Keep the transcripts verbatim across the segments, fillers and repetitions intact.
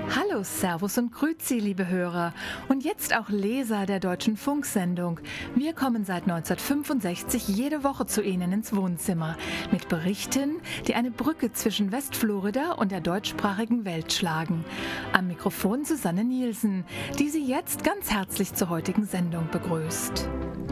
Hallo, Servus und Grüezi, liebe Hörer und jetzt auch Leser der Deutschen Funksendung. Wir kommen seit neunzehnhundertfünfundsechzig jede Woche zu Ihnen ins Wohnzimmer mit Berichten, die eine Brücke zwischen Westflorida und der deutschsprachigen Welt schlagen. Am Mikrofon Susanne Nielsen, die Sie jetzt ganz herzlich zur heutigen Sendung begrüßt.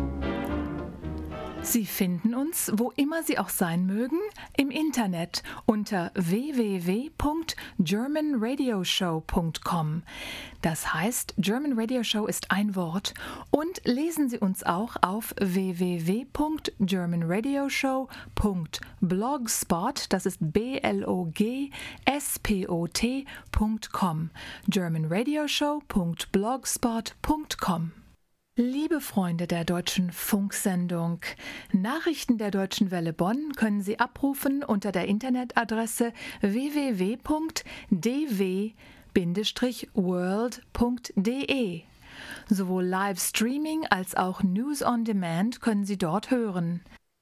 Sie finden uns, wo immer Sie auch sein mögen, im Internet unter w w w punkt german radio show punkt com. Das heißt, German Radio Show ist ein Wort. Und lesen Sie uns auch auf w w w punkt german radio show punkt blogspot, das ist B L O G S P O T punkt com, german radio show punkt blogspot punkt com. Liebe Freunde der Deutschen Funksendung, Nachrichten der Deutschen Welle Bonn können Sie abrufen unter der Internetadresse w w w punkt d w Bindestrich world punkt d e. Sowohl Livestreaming als auch News on Demand können Sie dort hören.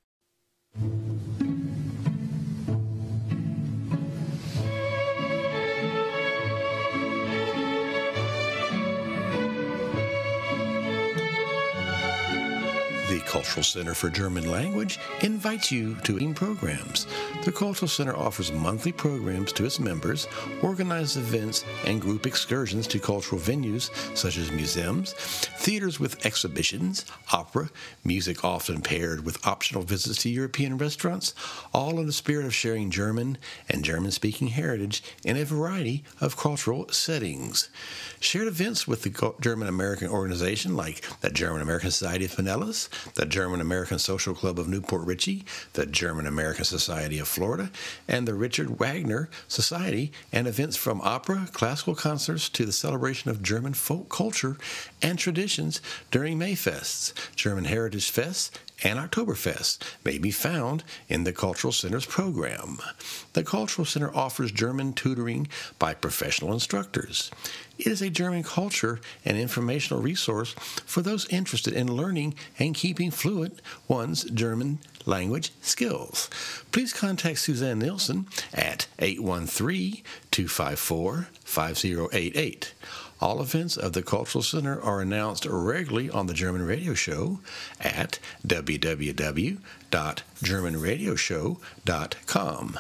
The Cultural Center for German Language invites you to programs. The Cultural Center offers monthly programs to its members, organizes events and group excursions to cultural venues such as museums, theaters with exhibitions, opera, music often paired with optional visits to European restaurants, all in the spirit of sharing German and German-speaking heritage in a variety of cultural settings. Shared events with the German-American organization like the German-American Society of Pinellas, the German-American Social Club of Newport Richey, the German-American Society of Florida, and the Richard Wagner Society, and events from opera, classical concerts to the celebration of German folk culture and traditions during Mayfests, German Heritage Fests, and Oktoberfest may be found in the Cultural Center's program. The Cultural Center offers German tutoring by professional instructors. It is a German culture and informational resource for those interested in learning and keeping fluent one's German language skills. Please contact Suzanne Nielsen at eight one three, two five four, five zero eight eight. All events of the Cultural Center are announced regularly on the German Radio Show at w w w dot german radio show dot com.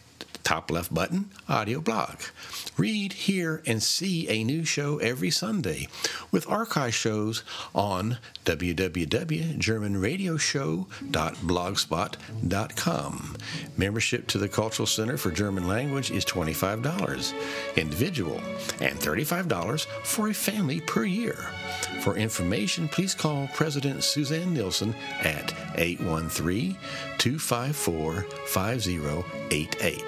Top left button, audio blog. Read, hear, and see a new show every Sunday with archive shows on w w w dot german radio show dot blogspot dot com. Membership to the Cultural Center for German Language is twenty-five dollars individual and thirty-five dollars for a family per year. For information, please call President Suzanne Nielsen at eight one three, two five four, five zero eight eight.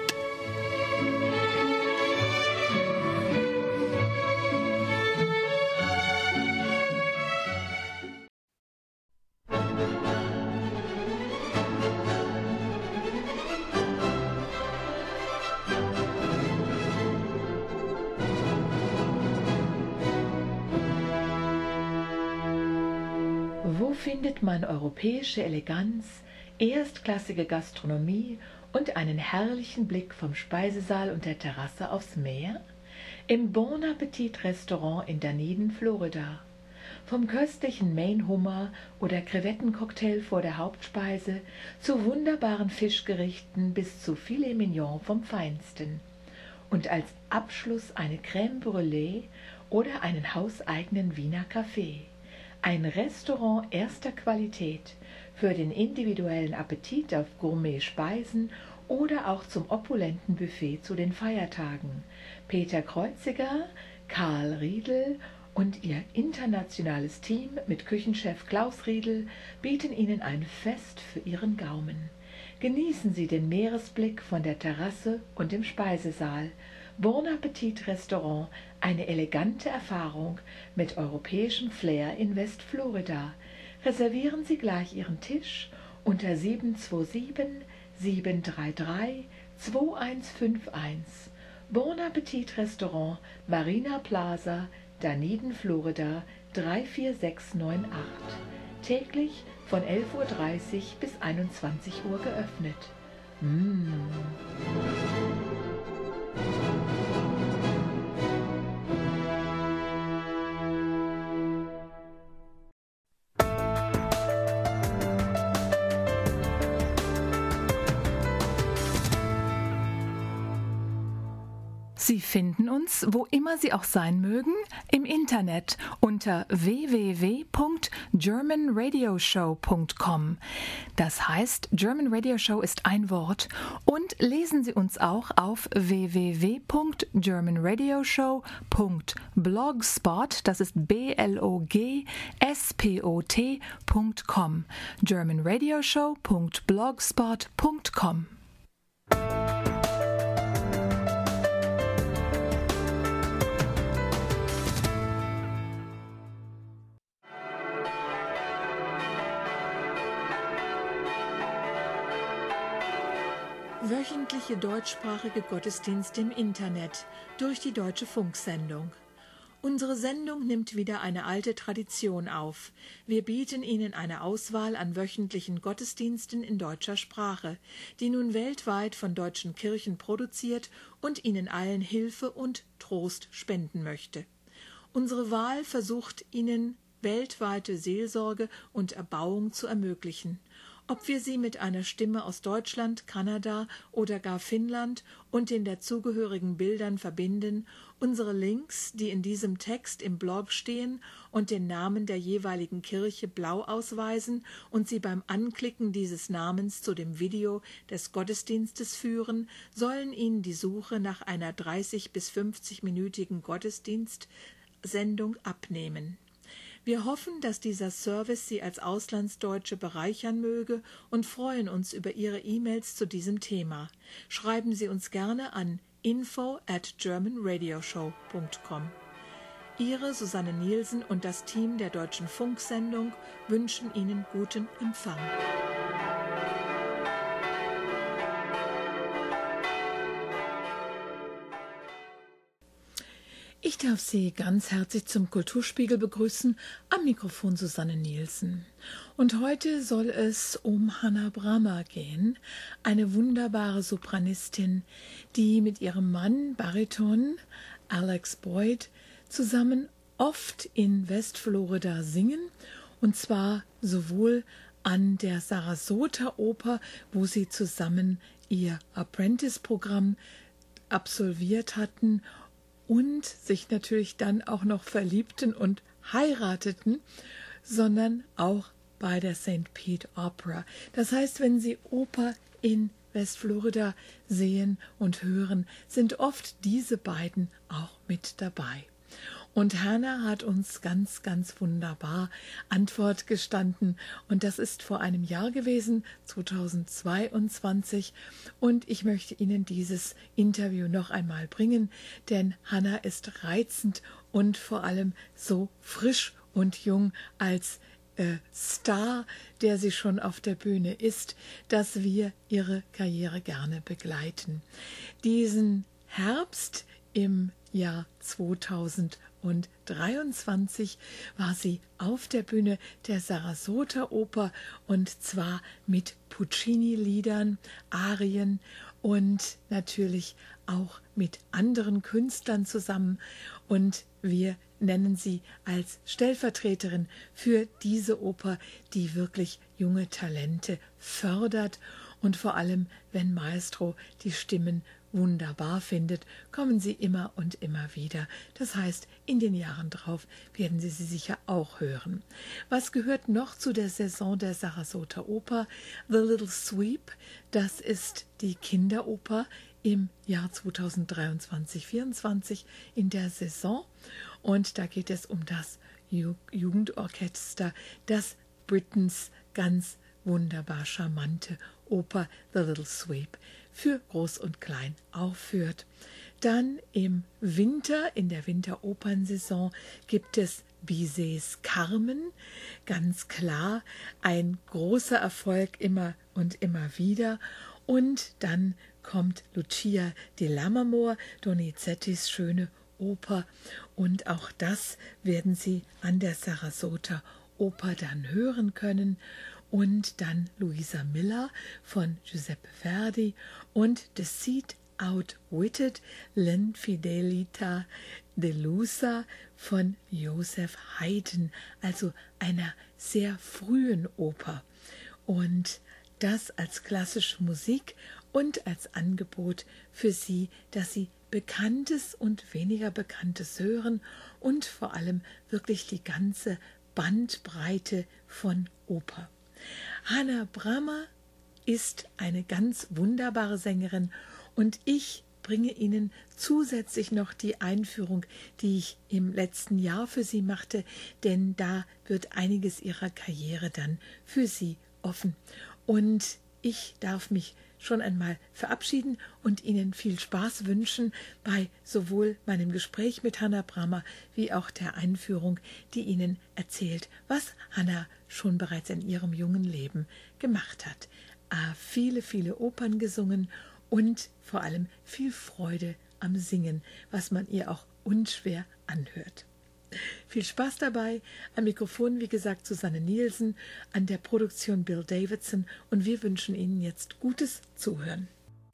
Wo findet man europäische Eleganz, erstklassige Gastronomie und einen herrlichen Blick vom Speisesaal und der Terrasse aufs Meer? Im Bon Appetit Restaurant in Dunedin, Florida. Vom köstlichen Maine-Hummer oder Krevettencocktail vor der Hauptspeise zu wunderbaren Fischgerichten bis zu Filet Mignon vom Feinsten. Und als Abschluss eine Crème Brûlée oder einen hauseigenen Wiener Kaffee. Ein Restaurant erster Qualität für den individuellen Appetit auf Gourmet-Speisen oder auch zum opulenten Buffet zu den Feiertagen. Peter Kreuziger, Karl Riedel und ihr internationales Team mit Küchenchef Klaus Riedel bieten Ihnen ein Fest für Ihren Gaumen. Genießen Sie den Meeresblick von der Terrasse und dem Speisesaal. Bon Appetit Restaurant, eine elegante Erfahrung mit europäischem Flair in Westflorida. Reservieren Sie gleich Ihren Tisch unter sieben zwei sieben, sieben drei drei, zwei eins fünf eins. Bon Appetit Restaurant, Marina Plaza, Dunedin, Florida drei vier sechs neun acht. Täglich von elf Uhr dreißig bis einundzwanzig Uhr geöffnet. Mmh. Sie finden uns, wo immer Sie auch sein mögen, im Internet unter w w w punkt german radio show punkt com. Das heißt, German Radio Show ist ein Wort. Und lesen Sie uns auch auf w w w punkt german radio show punkt blogspot, das ist B L O G S P O T punkt com. german radio show punkt blogspot punkt com. Wöchentliche deutschsprachige Gottesdienste im Internet durch die Deutsche Funksendung. Unsere Sendung nimmt wieder eine alte Tradition auf. Wir bieten Ihnen eine Auswahl an wöchentlichen Gottesdiensten in deutscher Sprache, die nun weltweit von deutschen Kirchen produziert und Ihnen allen Hilfe und Trost spenden möchte. Unsere Wahl versucht Ihnen weltweite Seelsorge und Erbauung zu ermöglichen. Ob wir sie mit einer Stimme aus Deutschland, Kanada oder gar Finnland und den dazugehörigen Bildern verbinden, unsere Links, die in diesem Text im Blog stehen und den Namen der jeweiligen Kirche blau ausweisen und sie beim Anklicken dieses Namens zu dem Video des Gottesdienstes führen, sollen Ihnen die Suche nach einer dreißig- bis fünfzig-minütigen Gottesdienstsendung abnehmen. Wir hoffen, dass dieser Service Sie als Auslandsdeutsche bereichern möge und freuen uns über Ihre E-Mails zu diesem Thema. Schreiben Sie uns gerne an info at german radio show punkt com. Ihre Susanne Nielsen und das Team der Deutschen Funksendung wünschen Ihnen guten Empfang. Ich darf Sie ganz herzlich zum Kulturspiegel begrüßen, am Mikrofon Susanne Nielsen. Und heute soll es um Hannah Brammer gehen, eine wunderbare Sopranistin, die mit ihrem Mann, Bariton Alex Boyd, zusammen oft in Westflorida singen, und zwar sowohl an der Sarasota Oper, wo sie zusammen ihr Apprentice-Programm absolviert hatten, und sich natürlich dann auch noch verliebten und heirateten, sondern auch bei der Saint Pete Opera. Das heißt, wenn Sie Oper in Westflorida sehen und hören, sind oft diese beiden auch mit dabei. Und Hannah hat uns ganz, ganz wunderbar Antwort gestanden. Und das ist vor einem Jahr gewesen, zweitausendzweiundzwanzig. Und ich möchte Ihnen dieses Interview noch einmal bringen, denn Hannah ist reizend und vor allem so frisch und jung als äh, Star, der sie schon auf der Bühne ist, dass wir ihre Karriere gerne begleiten. Diesen Herbst im Jahr zweitausenddreiundzwanzig war sie auf der Bühne der Sarasota Oper, und zwar mit Puccini-Liedern, Arien und natürlich auch mit anderen Künstlern zusammen, und wir nennen sie als Stellvertreterin für diese Oper, die wirklich junge Talente fördert, und vor allem, wenn Maestro die Stimmen wunderbar findet, kommen sie immer und immer wieder. Das heißt, in den Jahren drauf werden Sie sie sicher auch hören. Was gehört noch zu der Saison der Sarasota Oper? The Little Sweep, das ist die Kinderoper im Jahr zweitausenddreiundzwanzig vierundzwanzig in der Saison. Und da geht es um das Ju- Jugendorchester, das Britons ganz wunderbar charmante Oper The Little Sweep für Groß und Klein aufführt. Dann im Winter, in der Winteropernsaison, gibt es Bizets Carmen, ganz klar, ein großer Erfolg immer und immer wieder. Und dann kommt Lucia di Lammermoor, Donizettis schöne Oper, und auch das werden Sie an der Sarasota Oper dann hören können. Und dann Luisa Miller von Giuseppe Verdi und Deceit Outwitted, L'Infidelità delusa von Joseph Haydn, also einer sehr frühen Oper. Und das als klassische Musik und als Angebot für Sie, dass Sie Bekanntes und weniger Bekanntes hören und vor allem wirklich die ganze Bandbreite von Oper. Hannah Brammer ist eine ganz wunderbare Sängerin und ich bringe Ihnen zusätzlich noch die Einführung, die ich im letzten Jahr für Sie machte, denn da wird einiges ihrer Karriere dann für Sie offen. Und ich darf mich schon einmal verabschieden und Ihnen viel Spaß wünschen bei sowohl meinem Gespräch mit Hannah Brammer wie auch der Einführung, die Ihnen erzählt, was Hannah schon bereits in ihrem jungen Leben gemacht hat. Äh, viele, viele Opern gesungen und vor allem viel Freude am Singen, was man ihr auch unschwer anhört. Viel Spaß dabei. Am Mikrofon, wie gesagt, Susanne Nielsen, an der Produktion Bill Davidson und wir wünschen Ihnen jetzt gutes Zuhören.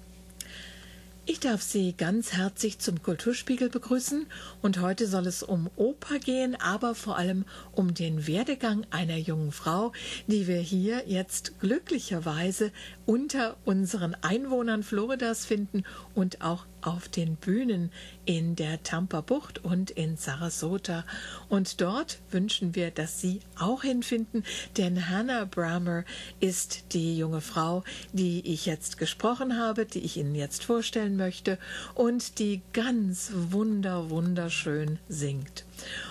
Ich darf Sie ganz herzlich zum Kulturspiegel begrüßen und heute soll es um Oper gehen, aber vor allem um den Werdegang einer jungen Frau, die wir hier jetzt glücklicherweise unter unseren Einwohnern Floridas finden und auch auf den Bühnen in der Tampa Bucht und in Sarasota. Und dort wünschen wir, dass Sie auch hinfinden, denn Hannah Brammer ist die junge Frau, die ich jetzt gesprochen habe, die ich Ihnen jetzt vorstellen möchte und die ganz wunder, wunderschön singt.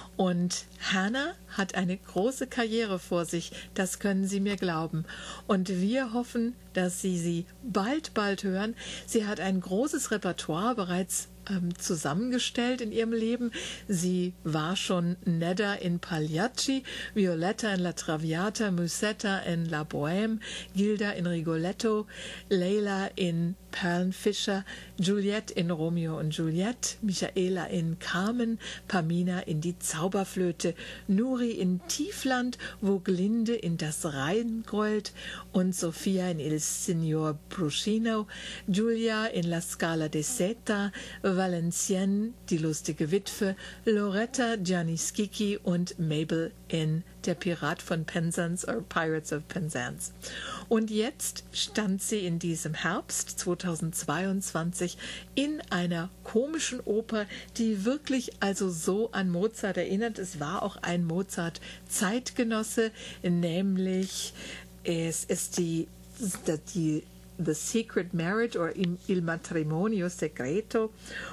Und Hannah hat eine große Karriere vor sich, das können Sie mir glauben. Und wir hoffen, dass Sie sie bald, bald hören. Sie hat ein großes Repertoire bereits ähm, zusammengestellt in ihrem Leben. Sie war schon Nedda in Pagliacci, Violetta in La Traviata, Musetta in La Bohème, Gilda in Rigoletto, Leila in Perlenfischer, Juliette in Romeo und Juliette, Michaela in Carmen, Pamina in Die Zauberflöte, Nuri in Tiefland, wo Glinde in Das Rheingold und Sophia in Il Signor Bruscino, Giulia in La Scala di Seta, Valenciennes, Die lustige Witwe, Loretta, Gianni Schicchi und Mabel in Der Pirat von Penzance or Pirates of Penzance. Und jetzt stand sie in diesem Herbst zweitausendzweiundzwanzig in einer komischen Oper, die wirklich also so an Mozart erinnert. Es war auch ein Mozart-Zeitgenosse, nämlich es ist die, die The Secret Marriage or Il Matrimonio Segreto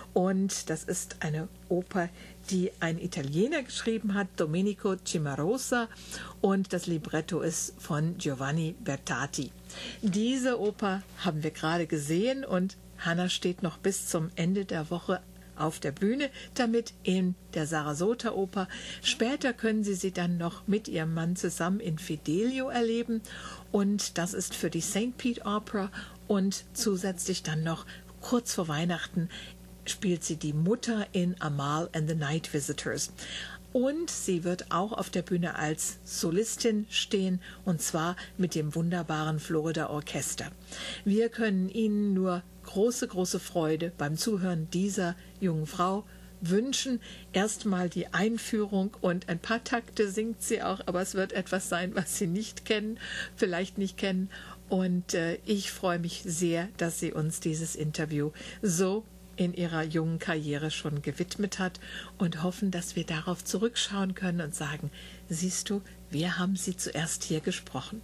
und das ist eine Oper, die ein Italiener geschrieben hat, Domenico Cimarosa, und das Libretto ist von Giovanni Bertati. Diese Oper haben wir gerade gesehen und Hannah steht noch bis zum Ende der Woche auf der Bühne damit in der Sarasota Oper. Später können Sie sie dann noch mit ihrem Mann zusammen in Fidelio erleben und das ist für die Saint Pete Opera und zusätzlich dann noch kurz vor Weihnachten spielt sie die Mutter in Amal and the Night Visitors. Und sie wird auch auf der Bühne als Solistin stehen, und zwar mit dem wunderbaren Florida Orchester. Wir können Ihnen nur große, große Freude beim Zuhören dieser jungen Frau wünschen. Erstmal die Einführung und ein paar Takte singt sie auch, aber es wird etwas sein, was Sie nicht kennen, vielleicht nicht kennen. Und äh, ich freue mich sehr, dass sie uns dieses Interview so in ihrer jungen Karriere schon gewidmet hat und hoffen, dass wir darauf zurückschauen können und sagen, siehst du, wir haben sie zuerst hier gesprochen.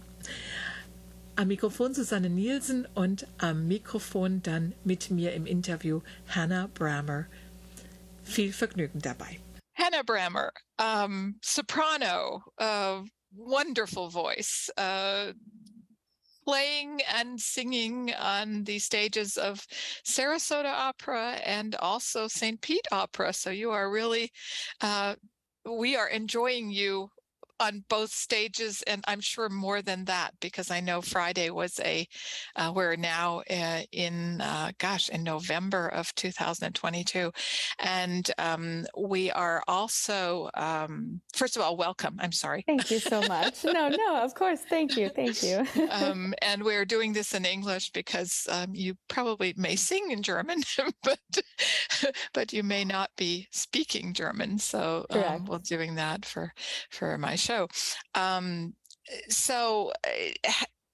Am Mikrofon Susanne Nielsen und am Mikrofon dann mit mir im Interview Hannah Brammer. Viel Vergnügen dabei. Hannah Brammer, um, soprano, uh, wonderful voice, uh, playing and singing on the stages of Sarasota Opera and also Saint Pete Opera. So you are really, uh, we are enjoying you on both stages, and I'm sure more than that, because I know Friday was a, uh, we're now uh, in, uh, gosh, in November of two thousand twenty-two. And um, we are also, um, first of all, welcome. I'm sorry. Thank you so much. No, no, of course. Thank you. Thank you. um, and we're doing this in English because um, you probably may sing in German, but but you may not be speaking German. So um, we're doing that for, for my show. Um, so uh,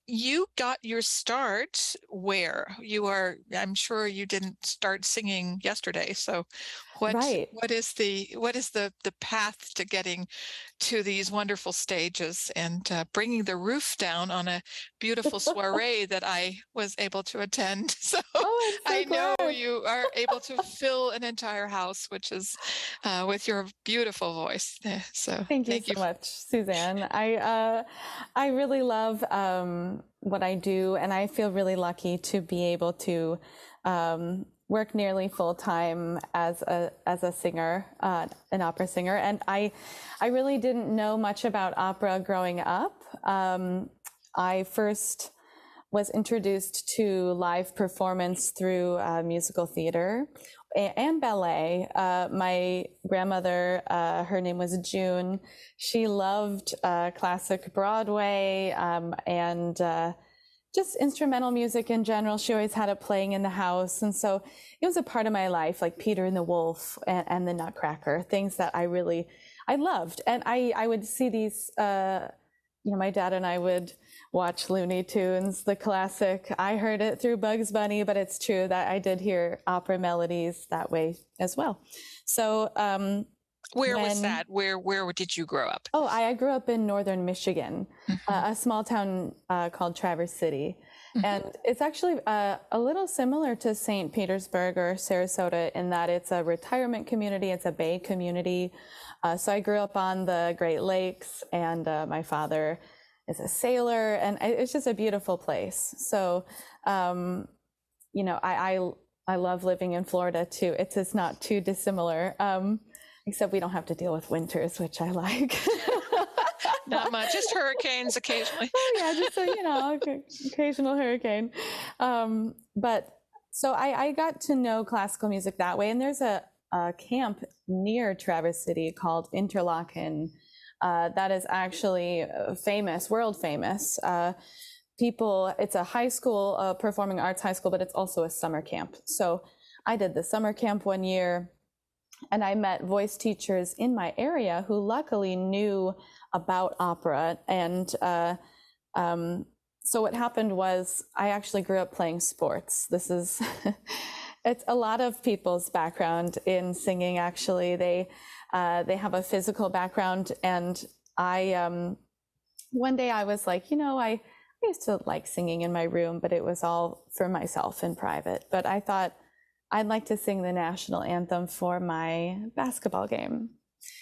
you got your start where? You are, I'm sure you didn't start singing yesterday. So what Right. what is the what is the the path to getting to these wonderful stages and uh, bringing the roof down on a beautiful soiree that I was able to attend? So, Oh, I'm so I know glad. you are able to fill an entire house, which is uh, with your beautiful voice. So Thank you thank so you. much, Suzanne. I uh, I really love um, what I do, and I feel really lucky to be able to um, work nearly full time as a as a singer, uh, an opera singer. And I I really didn't know much about opera growing up. Um, I first was introduced to live performance through uh, musical theater and ballet. Uh, my grandmother, uh, her name was June. She loved uh, classic Broadway um, and uh, just instrumental music in general. She always had it playing in the house. And so it was a part of my life, like Peter and the Wolf and, and the Nutcracker, things that I really, I loved. And I, I would see these, uh, you know, my dad and I would watch Looney Tunes, the classic. I heard it through Bugs Bunny, but it's true that I did hear opera melodies that way as well. So, um, where when, was that? Where where did you grow up? Oh, I, I grew up in northern Michigan, mm-hmm. uh, a small town uh, called Traverse City. Mm-hmm. And it's actually uh, a little similar to Saint Petersburg or Sarasota in that it's a retirement community, it's a bay community. Uh, so I grew up on the Great Lakes, and uh, my father is a sailor, and it's just a beautiful place. So, um, you know, I, I I love living in Florida too. It's it's not too dissimilar, um, except we don't have to deal with winters, which I like. Not much, just hurricanes occasionally. Oh yeah, just a, you know, occasional hurricane. Um, but so I, I got to know classical music that way, and there's a, a camp near Traverse City called Interlaken. Uh, that is actually famous, world famous. Uh, people, it's a high school, uh, performing arts high school, but it's also a summer camp. So I did the summer camp one year, and I met voice teachers in my area who luckily knew about opera. And uh, um, so what happened was I actually grew up playing sports. This is, it's a lot of people's background in singing, actually. They Uh, they have a physical background, and I, um, one day I was like, you know, I, I used to like singing in my room, but it was all for myself in private. But I thought I'd like to sing the national anthem for my basketball game.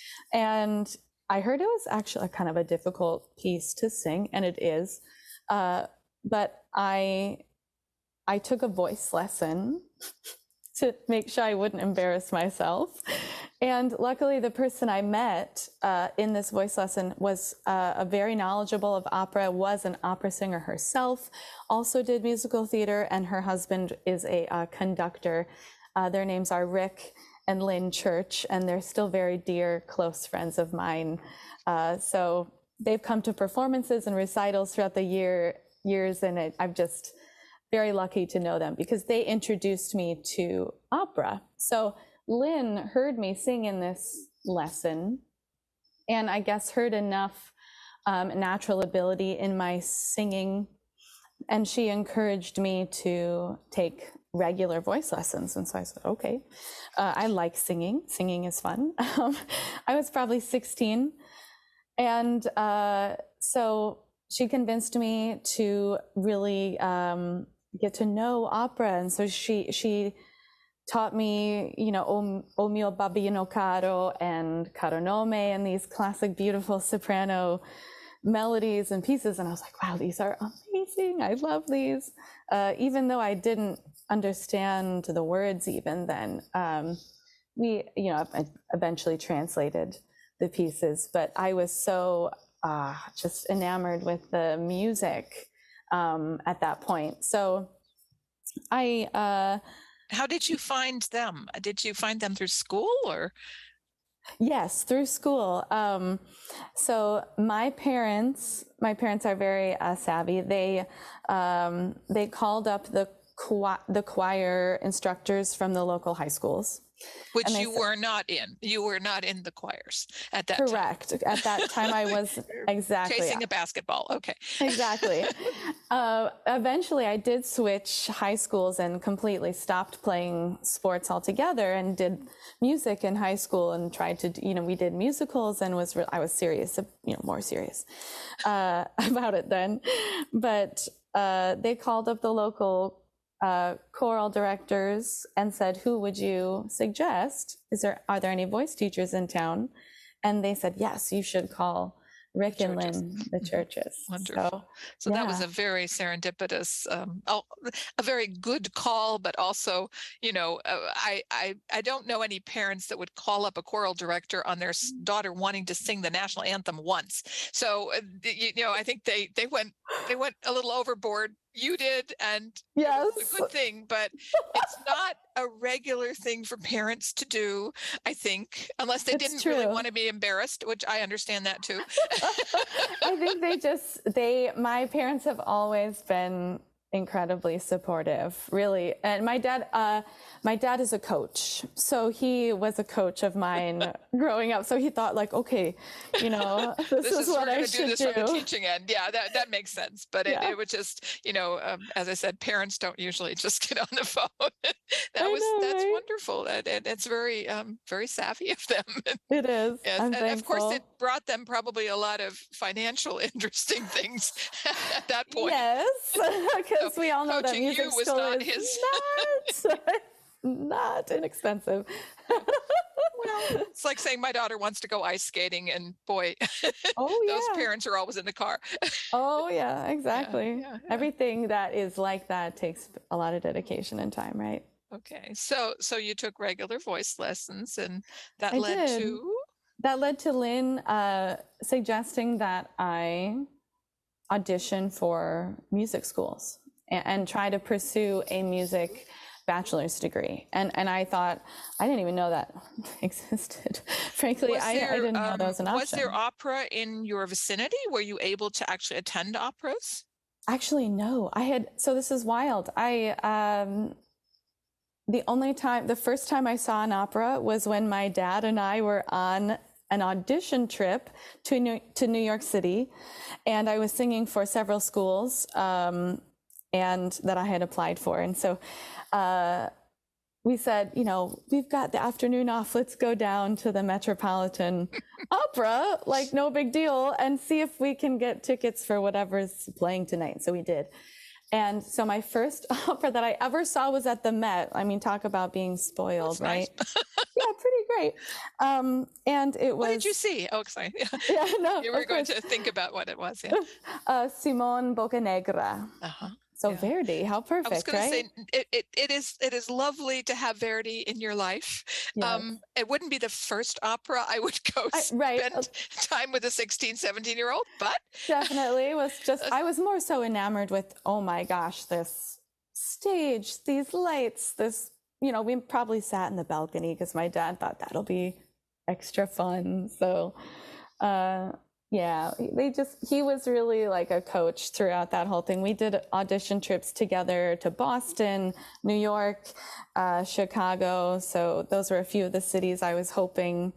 And I heard it was actually a kind of a difficult piece to sing, and it is. Uh, but I, I took a voice lesson to make sure I wouldn't embarrass myself. And luckily, the person I met uh, in this voice lesson was uh, a very knowledgeable of opera, was an opera singer herself, also did musical theater, and her husband is a uh, conductor. Uh, their names are Rick and Lynn Church, and they're still very dear, close friends of mine. Uh, so they've come to performances and recitals throughout the year years, and it, I'm just very lucky to know them because they introduced me to opera. So Lynn heard me sing in this lesson, and I guess heard enough um, natural ability in my singing, and she encouraged me to take regular voice lessons. And so I said, okay, uh, I like singing. Singing is fun. Um, I was probably sixteen, and uh, so she convinced me to really um, get to know opera, and so she she. taught me, you know, O, o mio babbino caro and Caro nome and these classic, beautiful soprano melodies and pieces. And I was like, wow, these are amazing. I love these. Uh, even though I didn't understand the words even then, um, we, you know, I eventually translated the pieces, but I was so uh, just enamored with the music um, at that point. So I, uh, How did you find them? Did you find them through school or? Yes, through school. Um, so my parents, my parents are very uh, savvy. They um, they called up the cho- the choir instructors from the local high schools. Which And I you said- were not in. You were not in the choirs at that Correct. time. At that time, I was exactly Chasing a basketball. Okay. exactly. Uh, eventually, I did switch high schools and completely stopped playing sports altogether, and did music in high school and tried to, you know, we did musicals, and was re- I was serious, you know, more serious uh, about it then. But uh, they called up the local uh, choral directors and said, "Who would you suggest? Is there are there any voice teachers in town?" And they said, "Yes, you should call Rick and Churches. Lynn, the churches." Wonderful. So, So that was yeah. a very serendipitous, um, oh, a very good call, but also, you know, uh, I, I I don't know any parents that would call up a choral director on their s- daughter wanting to sing the national anthem once. So, uh, you, you know, I think they they went they went a little overboard. You did, and it was Yes. a good thing, but it's not a regular thing for parents to do, I think, unless they It's didn't really true. want to be embarrassed, which I understand that too. I think they just they my parents have always been incredibly supportive, really. And my dad uh my dad is a coach, so he was a coach of mine growing up, so he thought like, okay, you know, this, This is, is, we're what I going to do should this do. from the teaching end. Yeah, that, that makes sense. But it, Yeah. it was just, you know, um, as I said, parents don't usually just get on the phone. that I was know, that's right? wonderful, and, and it's very um, very savvy of them. It is. Yes, I'm and of course, thankful. it brought them probably a lot of financial interesting things at that point. Yes, because So we all know that coaching you music was school not is his- not not inexpensive. Well, it's like saying my daughter wants to go ice skating, and boy, Oh yeah. those parents are always in the car. Oh yeah, exactly. yeah, yeah. Everything that is like that takes a lot of dedication and time, right? Okay, so so you took regular voice lessons, and that I led did. to That led to Lynn uh, suggesting that I audition for music schools and, and try to pursue a music bachelor's degree. And and I thought, I didn't even know that existed. Frankly, Was I, there, I didn't know um, that was an option. Was there opera in your vicinity? Were you able to actually attend operas? Actually, no. I had, so this is wild. I, um, the only time, the first time I saw an opera was when my dad and I were on an audition trip to New, to New York City. And I was singing for several schools um, and that I had applied for. And so uh, we said, you know, we've got the afternoon off. Let's go down to the Metropolitan Opera, like no big deal, and see if we can get tickets for whatever's playing tonight. So we did. And so my first opera that I ever saw was at the Met. I mean, talk about being spoiled, That's right? nice. Yeah, pretty great. Um, and it was. What did you see? Oh, sorry. Yeah, no. You were of going course. to think about what it was. Yeah. Uh, Simone Boccanegra. Uh-huh. So Yeah. Verdi, how I was perfect, going right? to say it, it, it is it is lovely to have Verdi in your life. Yes. Um, it wouldn't be the first opera I would go I- right. spend time with a sixteen, seventeen year old, but Definitely was just, I was more so enamored with, oh my gosh, this stage, these lights, this, you know, we probably sat in the balcony because my dad thought that'll be extra fun. So, uh, yeah, they just, he was really like a coach throughout that whole thing. We did audition trips together to Boston, New York, uh, Chicago. So those were a few of the cities I was hoping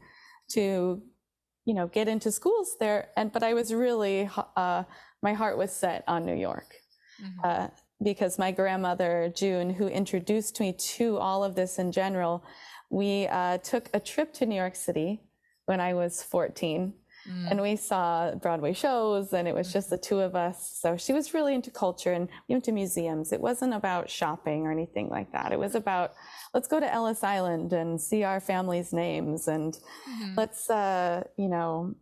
to, you know, get into schools there. And, but I was really, uh, my heart was set on New York. Mhm. Uh, because my grandmother, June, who introduced me to all of this in general, we uh, took a trip to New York City when I was fourteen. Mm. And we saw Broadway shows, and it was just the two of us. So she was really into culture, and we went to museums. It wasn't about shopping or anything like that. It was about, let's go to Ellis Island and see our family's names, and Mhm. let's, uh, you know,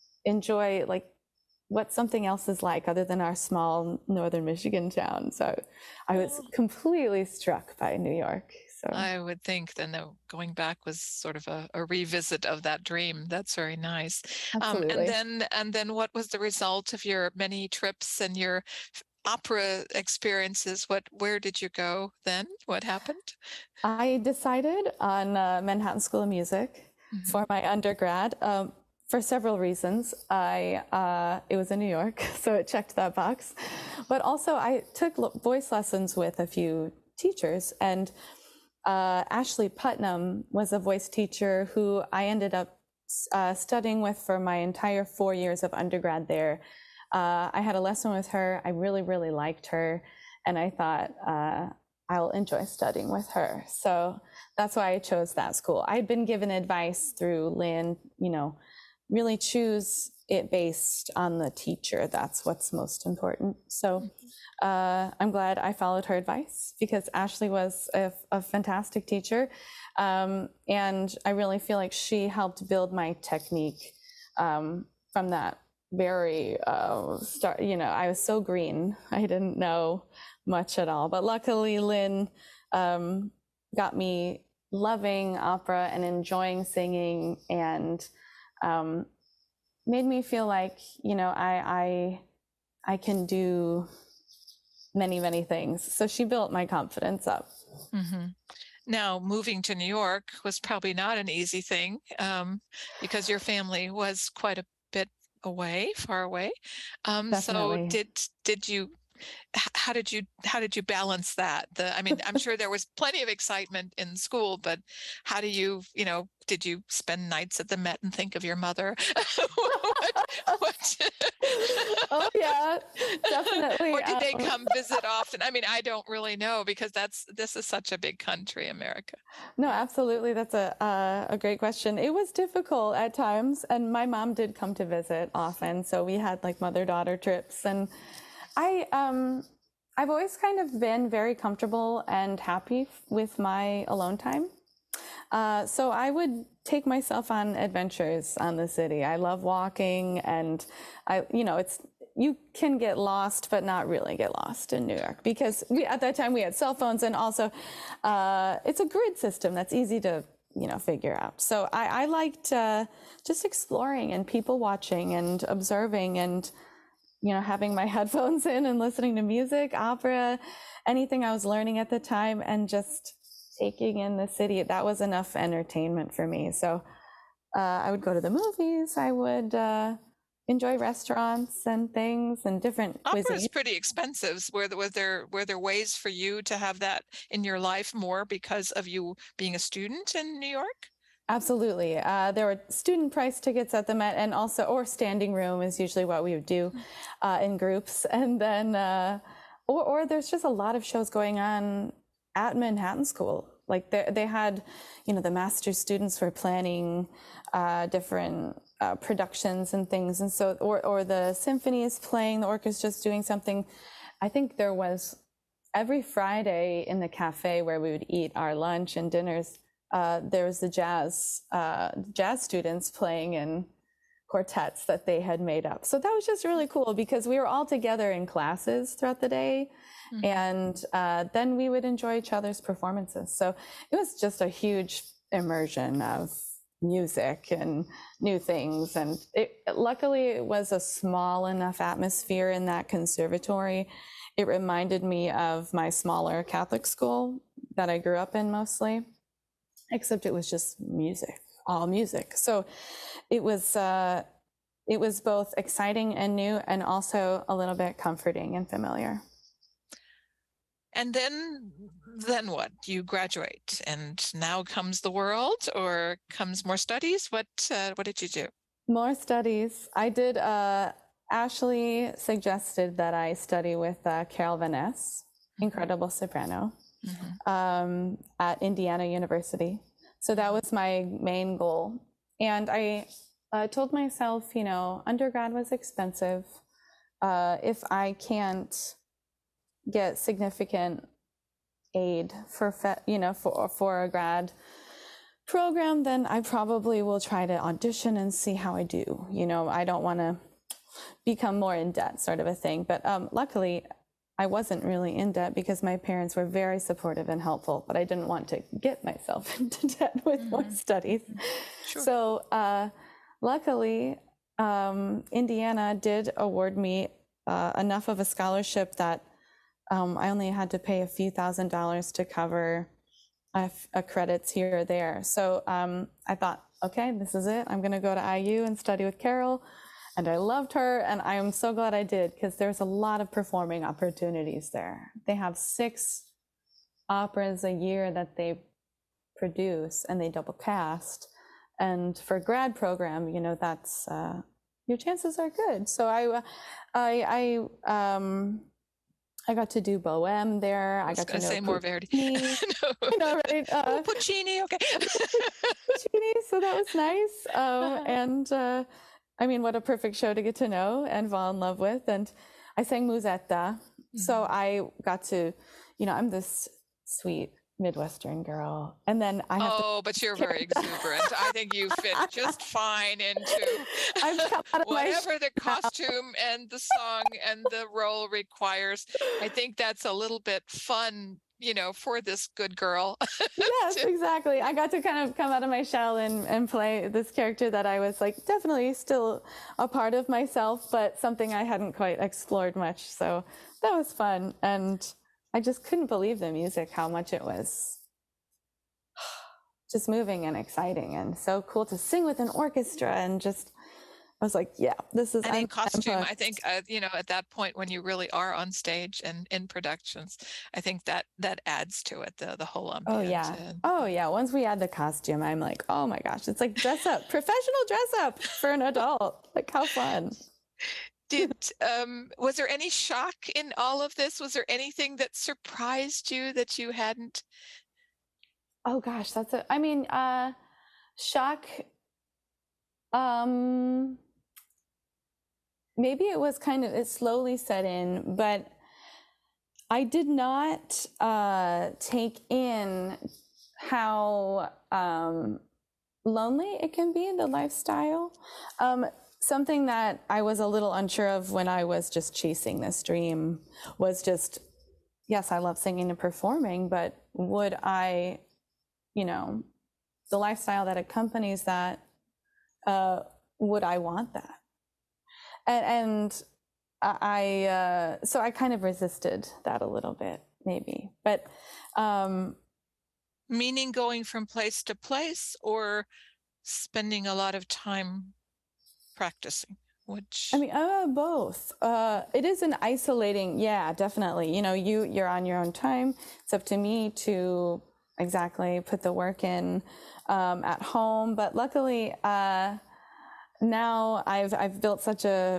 enjoy like what something else is like other than our small northern Michigan town. So I was completely struck by New York. So I would think then that going back was sort of a, a revisit of that dream. That's very nice. Um, absolutely. and then and then what was the result of your many trips and your f- opera experiences? What where did you go then? What happened? I decided on uh, Manhattan School of Music Mhm. for my undergrad. Um, for several reasons. I uh, it was in New York, so it checked that box. But also I took lo- voice lessons with a few teachers. And uh, Ashley Putnam was a voice teacher who I ended up uh, studying with for my entire four years of undergrad there. Uh, I had a lesson with her. I really, really liked her. And I thought, uh, I'll enjoy studying with her. So that's why I chose that school. I'd been given advice through Lynn, you know, really choose it based on the teacher. That's what's most important. So uh, I'm glad I followed her advice, because Ashley was a, a fantastic teacher. Um, and I really feel like she helped build my technique um, from that very uh, start. You know, I was so green. I didn't know much at all. But luckily, Lynn um, got me loving opera and enjoying singing, and um, made me feel like, you know, I, I, I can do many, many things. So she built my confidence up. Mm-hmm. Now, moving to New York was probably not an easy thing, um, because your family was quite a bit away, far away. Um, so did did you? How did you how did you balance that? The I mean, I'm sure there was plenty of excitement in school, but how do you, you know, did you spend nights at the Met and think of your mother? what, what? Oh yeah, definitely. Or did um, they come visit often? I mean, I don't really know, because that's this is such a big country, America. No, absolutely. That's a uh, a great question. It was difficult at times, and my mom did come to visit often, so we had like mother-daughter trips. And I, um, I've always kind of been very comfortable and happy with my alone time. Uh, so I would take myself on adventures on the city. I love walking, and I, you know, it's, you can get lost, but not really get lost in New York, because we, at that time we had cell phones, and also uh, it's a grid system that's easy to, you know, figure out. So I, I liked uh, just exploring and people watching and observing, and you know, having my headphones in and listening to music, opera, anything I was learning at the time, and just taking in the city. That was enough entertainment for me. So uh, I would go to the movies. I would uh, enjoy restaurants and things and different Opera cuisines. is pretty expensive. Were there, were there were there ways for you to have that in your life more because of you being a student in New York? Absolutely. Uh, there were student price tickets at the Met, and also, or standing room is usually what we would do uh, in groups. And then, uh, or, or there's just a lot of shows going on at Manhattan School. Like they, they had, you know, the master's students were planning uh, different uh, productions and things. And so, or, or the symphony is playing, the orchestra's doing something. I think there was every Friday in the cafe where we would eat our lunch and dinners, Uh, there was the jazz uh, jazz students playing in quartets that they had made up. So that was just really cool, because we were all together in classes throughout the day, mm-hmm. and uh, then we would enjoy each other's performances. So it was just a huge immersion of music and new things. And it, luckily, it was a small enough atmosphere in that conservatory. It reminded me of my smaller Catholic school that I grew up in mostly, except it was just music, all music. So it was uh, it was both exciting and new, and also a little bit comforting and familiar. And then, then what? You graduate, and now comes the world, or comes more studies? What uh, what did you do? More studies. I did. Uh, Ashley suggested that I study with uh, Carol Van Ness, incredible soprano. Mm-hmm. um, at Indiana University. So that was my main goal. And I uh, told myself, you know, undergrad was expensive. Uh, if I can't get significant aid for, fe- you know, for, for a grad program, then I probably will try to audition and see how I do. You know, I don't want to become more in debt, sort of a thing. But um, luckily, I wasn't really in debt, because my parents were very supportive and helpful, but I didn't want to get myself into debt with mm-hmm. more studies. Sure. So uh, luckily, um, Indiana did award me uh, enough of a scholarship that um, I only had to pay a few thousand dollars to cover a, a credits here or there. So um, I thought, okay, this is it. I'm going to go to I U and study with Carol. And I loved her, and I am so glad I did, because there's a lot of performing opportunities there. They have six operas a year that they produce, and they double cast. And for a grad program, you know, that's uh, your chances are good. So I, I, I, um, I got to do Bohème there. I, I got to know say more Verdi. no. I know, right? Uh, oh, Puccini, okay. Puccini, so that was nice. Um, and uh, I mean, what a perfect show to get to know and fall in love with. And I sang Musetta. Mm-hmm. So I got to, you know, I'm this sweet Midwestern girl, and then I have oh, to- but you're very exuberant. I think you fit just fine into whatever the costume and the song and the role requires. I think that's a little bit fun, you know, for this good girl. Yes, exactly. I got to kind of come out of my shell and, and play this character that I was like definitely still a part of myself, but something I hadn't quite explored much. So that was fun. And I just couldn't believe the music, how much it was just moving and exciting and so cool to sing with an orchestra. And just, I was like, yeah, this is. And in costume, I think, uh, you know, at that point when you really are on stage and in productions, I think that that adds to it, the, the whole ambiance. Oh, yeah. And, oh, yeah. Once we add the costume, I'm like, oh my gosh, it's like dress up, professional dress up for an adult. Like, how fun. Did um was there any shock in all of this? Was there anything that surprised you that you hadn't? Oh gosh, that's a I mean, uh shock. Um maybe it was kind of it slowly set in, but I did not uh take in how um lonely it can be in the lifestyle. Um Something that I was a little unsure of when I was just chasing this dream was just, yes, I love singing and performing, but would I, you know, the lifestyle that accompanies that, uh, would I want that? And, and I, uh, so I kind of resisted that a little bit, maybe, but. Um, Meaning going from place to place or spending a lot of time practicing, which I mean, uh, both. Uh, it is an isolating, yeah, definitely. You know, you you're on your own time. It's up to me to exactly put the work in um, at home. But luckily, uh, now I've I've built such a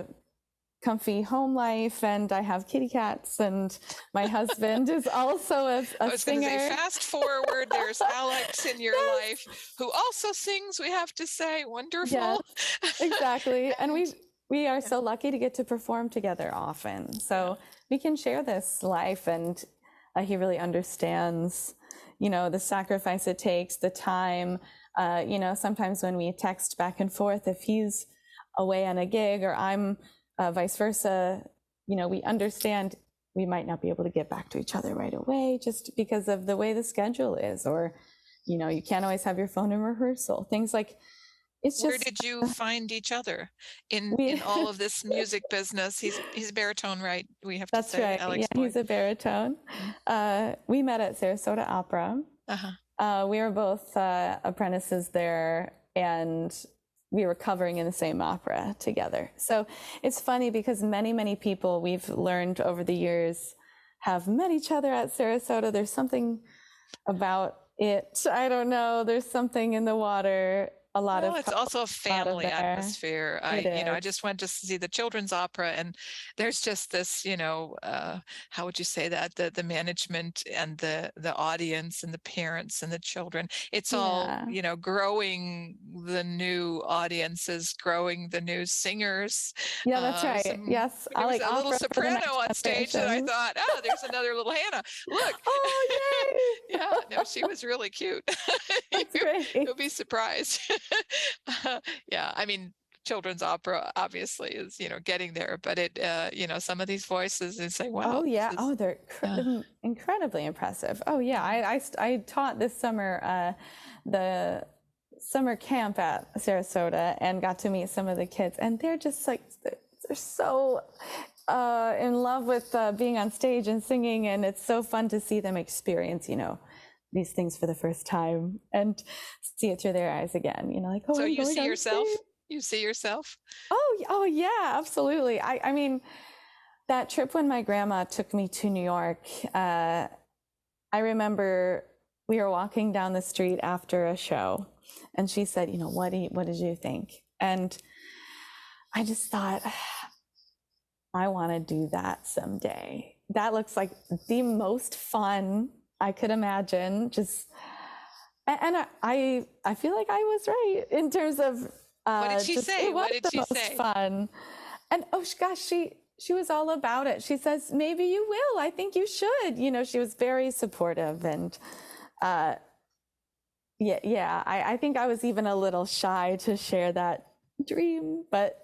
comfy home life, and I have kitty cats, and my husband is also a, a I was singer. Going to say, fast forward, there's Alex in your yes. life who also sings. We have to say, wonderful. Yes, exactly, and, and we we are yeah. so lucky to get to perform together often. So yeah. we can share this life, and uh, he really understands, you know, the sacrifice it takes, the time. Uh, you know, sometimes when we text back and forth, if he's away on a gig or I'm. Uh, vice versa, you know, we understand we might not be able to get back to each other right away just because of the way the schedule is, or, you know, you can't always have your phone in rehearsal. Things like, it's just. Where did you find each other in, we, in all of this music business? He's he's baritone, right? We have to that's say. Right. Alex yeah, Boyd. He's a baritone. Uh, we met at Sarasota Opera. Uh-huh. Uh, we were both uh, apprentices there, and we were covering in the same opera together. So it's funny because many, many people we've learned over the years have met each other at Sarasota. There's something about it. I don't know. There's something in the water. A lot well, of it's also a family atmosphere. I, you know, I just went to see the children's opera, and there's just this, you know, uh, how would you say that? The the management and the the audience and the parents and the children. It's yeah. all, you know, growing the new audiences, growing the new singers. Yeah, that's uh, right. Some, yes, I like a little soprano on stage, and I thought, oh, there's another little Hannah. Look. Oh, yay! Yeah, no, she was really cute. That's great. You'll be surprised. uh, yeah, I mean, children's opera obviously is, you know, getting there, but it, uh, you know, some of these voices and say, wow. Oh yeah. Is, oh, they're cr- uh, incredibly impressive. Oh yeah. I, I, I taught this summer, uh, the summer camp at Sarasota, and got to meet some of the kids, and they're just like, they're, they're so uh, in love with uh, being on stage and singing. And it's so fun to see them experience, you know, these things for the first time and see it through their eyes again, you know, like, oh, so I'm you see yourself, stage. you see yourself. Oh, oh yeah, absolutely. I, I mean, that trip when my grandma took me to New York, uh, I, I remember we were walking down the street after a show, and she said, you know, what do you, what did you think? And I just thought, I want to do that someday. That looks like the most fun I could imagine. Just, and I, I, I feel like I was right in terms of. Uh, what did she just, say? It was what did the she most say? Fun, and oh gosh, she she was all about it. She says, maybe you will. I think you should. You know, she was very supportive, and uh, yeah, yeah. I, I think I was even a little shy to share that dream, but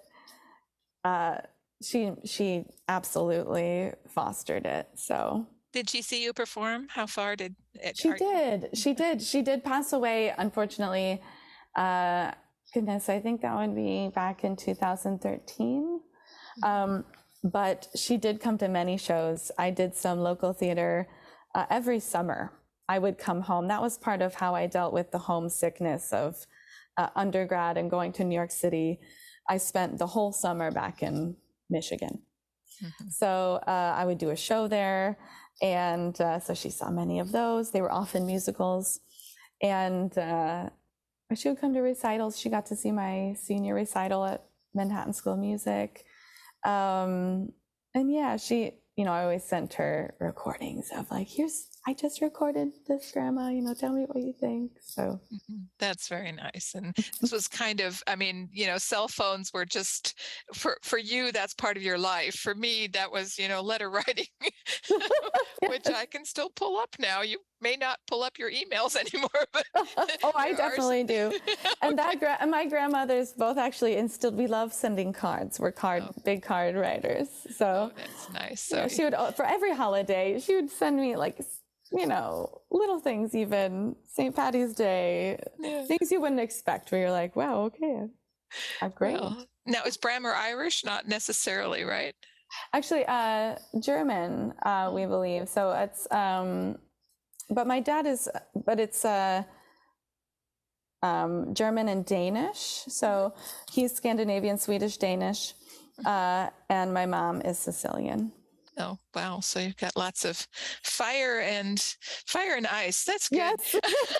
uh, she she absolutely fostered it. So. Did she see you perform? How far did it? She did. She did. She did pass away, unfortunately. Uh, goodness, I think that would be back in two thousand thirteen. Um, but she did come to many shows. I did some local theater uh, every summer. I would come home. That was part of how I dealt with the homesickness of uh, undergrad and going to New York City. I spent the whole summer back in Michigan. Mm-hmm. So uh, I would do a show there. And uh, so she saw many of those. They were often musicals. And uh, she would come to recitals. She got to see my senior recital at Manhattan School of Music. Um, and yeah, she, you know, I always sent her recordings of like, here's, I just recorded this, Grandma, you know, tell me what you think. So that's very nice. And this was kind of, I mean, you know, cell phones were just for, for you, that's part of your life. For me, that was, you know, letter writing, which I can still pull up now. You may not pull up your emails anymore, but oh, I definitely are... do. And that gra- and my grandmothers both actually instilled, we love sending cards. We're card, oh. big card writers. So oh, that's nice. So you know, she would, for every holiday, she would send me like, you know, little things, even Saint Patty's Day, yeah. things you wouldn't expect, where you're like, wow, okay, I'm great. Well, now, is Brammer Irish? Not necessarily, right? Actually, uh, German, uh, we believe. So it's, um, but my dad is, but it's uh, um, German and Danish. So he's Scandinavian, Swedish, Danish, uh, and my mom is Sicilian. Oh, wow. So you've got lots of fire and fire and ice. That's good. Yes.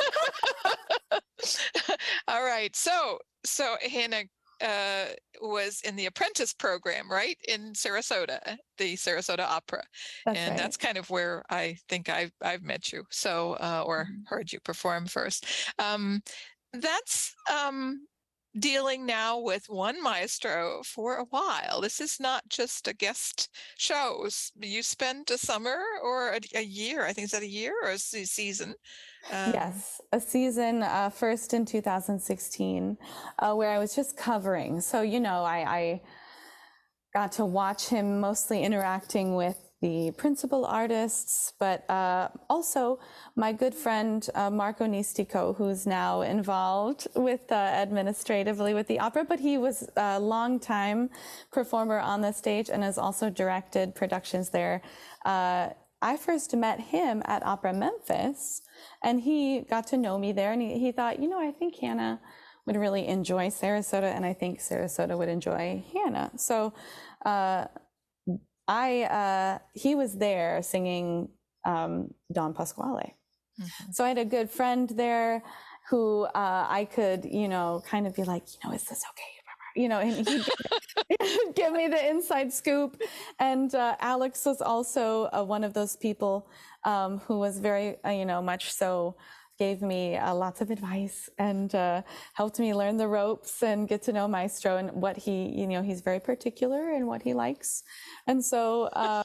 All right. So, so Hannah uh, was in the apprentice program, right? In Sarasota, the Sarasota Opera. That's and right. That's kind of where I think I've, I've met you. So, uh, or mm-hmm. heard you perform first. Um, that's, um, dealing now with one maestro for a while. This is not just a guest shows. You spent a summer or a, a year, I think, is that a year or a season? Um, yes, a season, uh, first in two thousand sixteen, uh, where I was just covering. So, you know, I, I got to watch him mostly interacting with the principal artists, but uh, also my good friend uh, Marco Nistico, who's now involved with uh, administratively with the opera, but he was a longtime performer on the stage and has also directed productions there. Uh, I first met him at Opera Memphis, and he got to know me there, and he, he thought, you know, I think Hannah would really enjoy Sarasota, and I think Sarasota would enjoy Hannah. So uh, I, uh, he was there singing um, Don Pasquale. Mm-hmm. So I had a good friend there who uh, I could, you know, kind of be like, you know, is this okay? You know, and he'd give, give me the inside scoop. And uh, Alex was also uh, one of those people um, who was very, uh, you know, much so gave me uh, lots of advice and uh, helped me learn the ropes and get to know Maestro and what he, you know, he's very particular in what he likes. And so... Uh...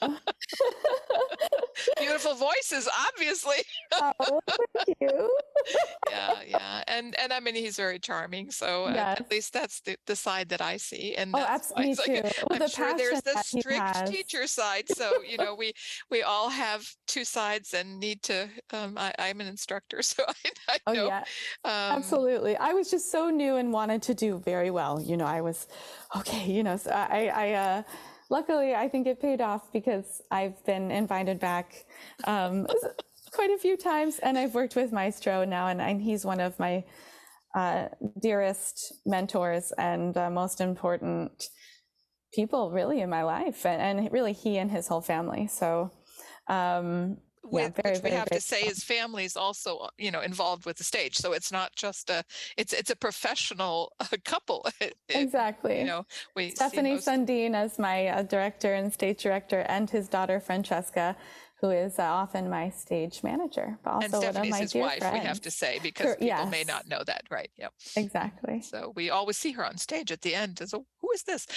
Beautiful voices, obviously. Oh, thank you. yeah, yeah. And and I mean, he's very charming. So uh, yes. at least that's the, the side that I see. And oh, that's absolutely, why me like, too. I'm the sure there's the strict has. teacher side. So, you know, we we all have two sides and need to, um, I, I'm an instructor, so I, I oh, know. Yeah. Um, absolutely. I was just so new and wanted to do very well. You know, I was, okay, you know, so I, I, uh, luckily, I think it paid off because I've been invited back um, quite a few times, and I've worked with Maestro now, and, and he's one of my uh, dearest mentors and uh, most important people really in my life, and, and really he and his whole family. So um, with yeah, very, which we very have to say grateful. his family is also, you know, involved with the stage. So it's not just a, it's it's a professional uh, couple. It, it, Exactly. You know, we Stephanie see most. Sundin as my uh, director and stage director, and his daughter Francesca, who is uh, often my stage manager, but also And one of Stephanie's my his dear wife, friends. we have to say, because Sure, people may yes. not know that, right? Yeah. Exactly. So we always see her on stage at the end as, a, who is this?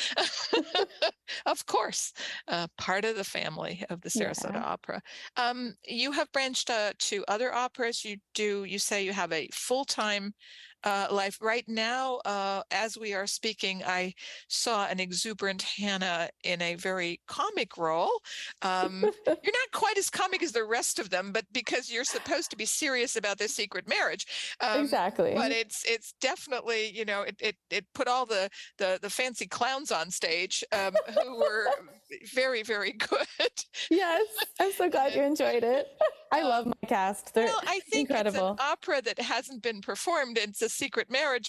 Of course, uh, part of the family of the Sarasota Yeah. Opera. Um, you have branched uh, to other operas. You do, you say you have a full-time uh, life. Right now, uh, as we are speaking, I saw an exuberant Hannah in a very comic role. Um, you're not quite as comic as the rest of them, but because you're supposed to be serious about this secret marriage. Um, Exactly. But it's it's definitely, you know, it it, it put all the, the the fancy clowns on stage um, who were very, very good. Yes, I'm so glad you enjoyed it. I Um, love my cast. They're Well, I think incredible. it's an opera that hasn't been performed. It's a secret marriage.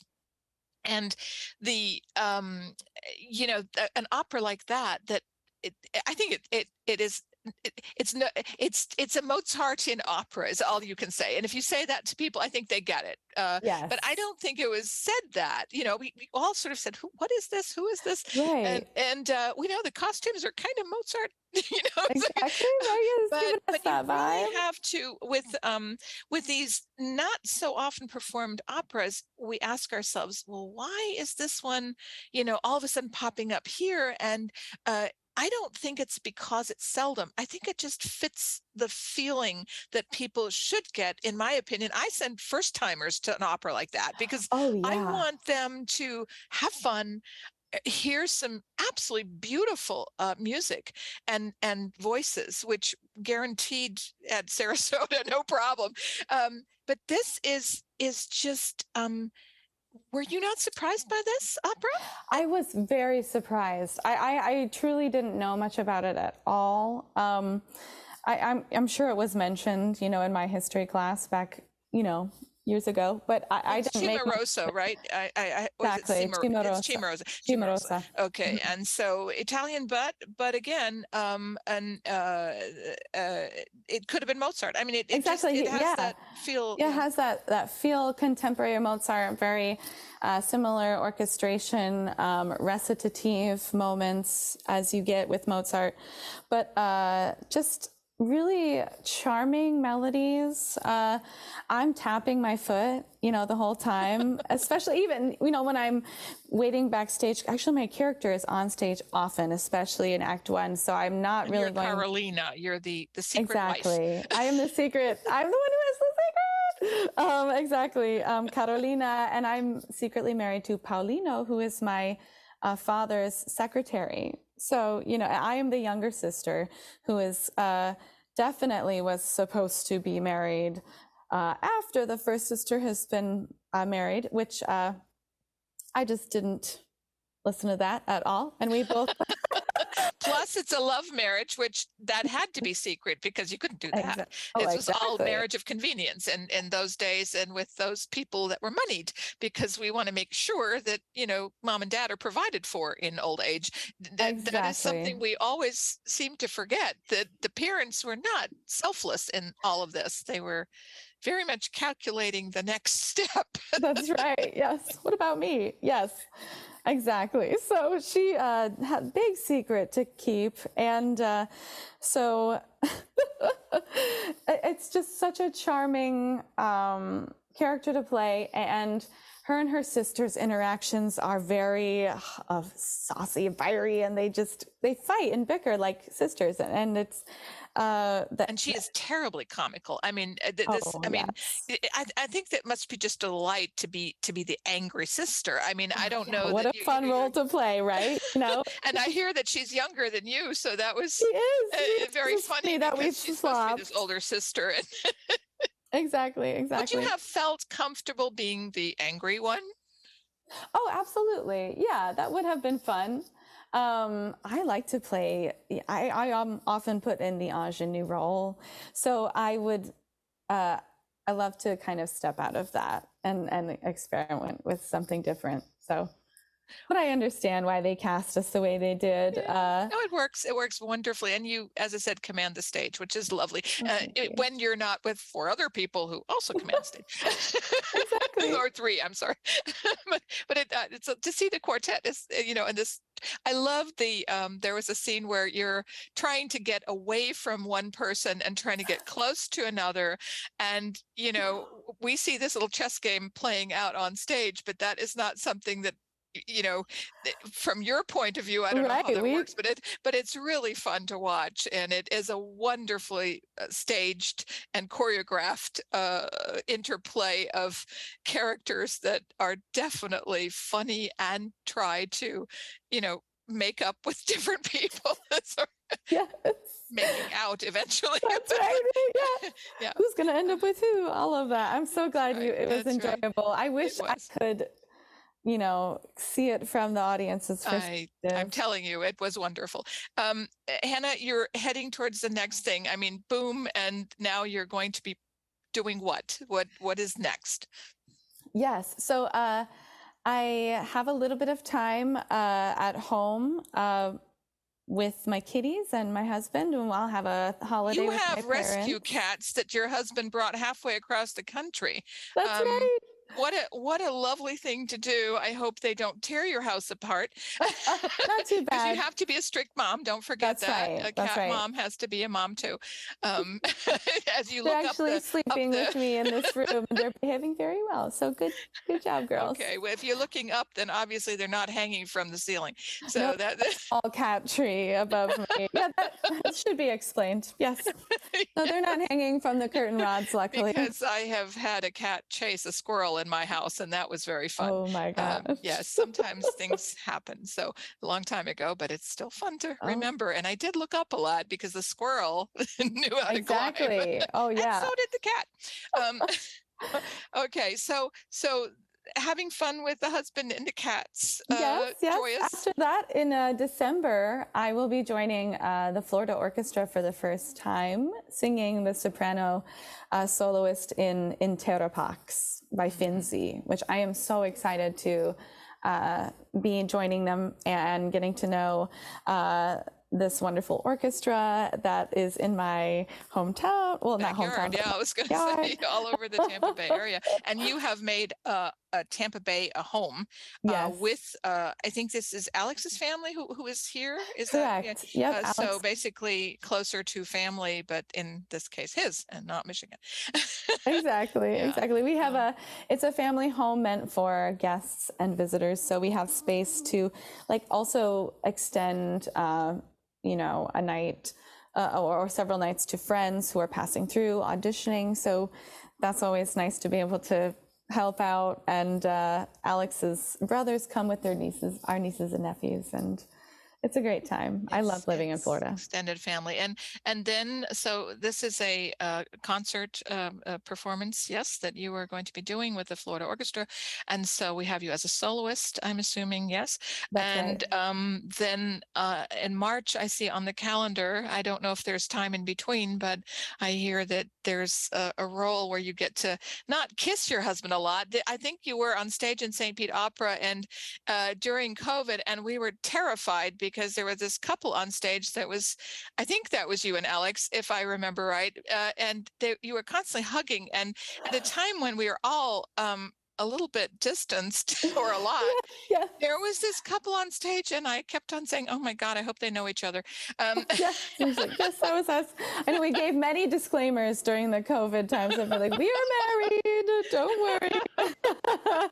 And the, um, you know, a- an opera like that, that it, I think it, it, it is, it, it's no, it's, it's a Mozartian opera is all you can say. And if you say that to people, I think they get it. Uh, Yes. But I don't think it was said that, you know, we, we all sort of said, Who, what is this? Who is this? Right. And, and uh, we know the costumes are kind of Mozart, you know. it's like- Exactly. Right. Yes, but giving us but you that really vibe. have to, with um with these not so often performed operas, we ask ourselves, well, why is this one, you know, all of a sudden popping up here? And uh I don't think it's because it's seldom. I think it just fits the feeling that people should get. In my opinion, I send first timers to an opera like that because Oh I yeah. want them to have fun, uh, hear some absolutely beautiful uh, music and and voices, which guaranteed at Sarasota, no problem. Um, but this is is just. Um, were you not surprised by this opera? I was very surprised. I, I, I truly didn't know much about it at all. Um, I, I'm, I'm sure it was mentioned, you know, in my history class back, you know, years ago, but I, I It's didn't make much- Cimarosa, right? I, I, I was Exactly, it Cimar- it's Cimarosa. Cimarosa. Cimarosa. Okay, and so Italian, but but again, um, and uh, uh, it could have been Mozart. I mean, it, it Exactly, just it has yeah. that feel. Yeah, it has that, that feel contemporary Mozart, very uh, similar orchestration, um, recitative moments as you get with Mozart, but uh, just really charming melodies. Uh, I'm tapping my foot, you know, the whole time, especially even, you know, when I'm waiting backstage. Actually, my character is on stage often, especially in Act One. So I'm not And really you're going. Carolina. You're the the secret Exactly. wife. I am the secret. I'm the one who is the secret. Um, exactly. Um, Carolina, and I'm secretly married to Paulino, who is my uh, father's secretary. So, you know, I am the younger sister who is uh, definitely was supposed to be married uh, after the first sister has been uh, married, which uh, I just didn't listen to that at all. And we both. Plus, it's a love marriage, which that had to be secret because you couldn't do that. Exa- oh, This was all exactly. marriage of convenience in, in those days and with those people that were moneyed, because we want to make sure that, you know, mom and dad are provided for in old age. That, that is something Exactly. we always seem to forget, that the parents were not selfless in all of this. They were very much calculating the next step. That's right. Yes. What about me? Yes, exactly. So she uh, had a big secret to keep. And uh, so it's just such a charming um, character to play. And her and her sister's interactions are very uh, saucy, fiery, and they just, they fight and bicker like sisters. And it's, uh, that, And she is terribly comical. I mean, uh, th- this. Oh, I mean, yes. I, I I think that must be just a delight to be to be the angry sister. I mean, I don't know. What that a you- fun you- role to play, right? You know, And I hear that she's younger than you, so that was she is. uh, She is. very It's funny that we because she's supposed to be this swapped. older sister. And Exactly, would exactly. you have felt comfortable being the angry one? Oh, absolutely. Yeah, that would have been fun. Um, I like to play, I, I am often put in the ingenue role. So I would, uh, I love to kind of step out of that and, and experiment with something different. So But I understand why they cast us the way they did. Yeah. Uh, no, it works. It works wonderfully. And you, as I said, command the stage, which is lovely. oh, Uh, thank it, you. when you're not with four other people who also command stage. Exactly. Or three, I'm sorry. but but it, uh, it's uh, to see the quartet is, uh, you know, and this, I love the, um, there was a scene where you're trying to get away from one person and trying to get close to another. And, you know, we see this little chess game playing out on stage, but that is not something that, you know, from your point of view, I don't Right, know how that we- works, but it but it's really fun to watch, and it is a wonderfully uh, staged and choreographed uh, interplay of characters that are definitely funny and try to, you know, make up with different people. So Yes. making out eventually. That's right. Yeah. Yeah. Who's going to end up with who? All of that. I'm so glad you, right, it was that's right. enjoyable. I wish I was. could, you know, see it from the audience's I, perspective. I'm telling you, it was wonderful. Um, Hannah, you're heading towards the next thing. I mean, boom, and now you're going to be doing what? What What is next? Yes. So uh, I have a little bit of time uh, at home uh, with my kitties and my husband, and I'll have a holiday You with have my rescue parents. cats that your husband brought halfway across the country. That's um, right. What a what a lovely thing to do. I hope they don't tear your house apart. Not too 'Cause bad. you have to be a strict mom. Don't forget That's that. right, A that's cat right. mom has to be a mom too. Um, as you They're look up actually the, sleeping the- with me in this room, and they're behaving very well. So good, good job, girls. Okay, well, if you're looking up, then obviously they're not hanging from the ceiling. So No, that All cat tree above me. Yeah, that, that should be explained. Yes. No, they're not hanging from the curtain rods, luckily. because I have had a cat chase a squirrel in my house, and that was very fun. Oh my gosh. Um, yes, sometimes things happen. So a long time ago, but it's still fun to Oh. remember. And I did look up a lot because the squirrel knew how to climb. Exactly. Oh And yeah. so did the cat. Um, okay, so so having fun with the husband and the cats. Uh, Yes, yes. Joyous. After that, in uh, December, I will be joining uh, the Florida Orchestra for the first time, singing the soprano uh, soloist in in Terra Pax by Finzi, which I am so excited to uh, be joining them and getting to know uh, this wonderful orchestra that is in my hometown. Well, not Backyard, hometown. yeah, I was going to backyard. say all over the Tampa Bay area. And you have made uh, a Tampa Bay a home uh, Yes. with, uh, I think this is Alex's family who, who is here. Is Correct. that? Yep. Uh, so Alex. basically closer to family, but in this case, his and not Michigan. Exactly, Yeah, exactly. We have yeah. a, it's a family home meant for guests and visitors. So we have space to like also extend, uh, you know, a night uh, or, or several nights to friends who are passing through auditioning. So that's always nice to be able to help out. And uh, Alex's brothers come with their nieces, our nieces and nephews, and it's a great time. I love It's- living in it's Florida. Extended family, and and then so this is a uh, concert um, uh, performance, yes, that you are going to be doing with the Florida Orchestra, and so we have you as a soloist. I'm assuming, yes, That's and right. um, then uh, in March, I see on the calendar. I don't know if there's time in between, but I hear that there's a, a role where you get to not kiss your husband a lot. Th- I think you were on stage in Saint Pete Opera and uh, during COVID, and we were terrified because there was this couple on stage that was, I think that was you and Alex, if I remember right, uh, and they, you were constantly hugging. And at a time when we were all um, a little bit distanced or a lot, Yeah. there was this couple on stage, and I kept on saying, "Oh my God, I hope they know each other." Um, Yes, he's like, yes, that was us. And we gave many disclaimers during the COVID times of like, we are married, don't worry.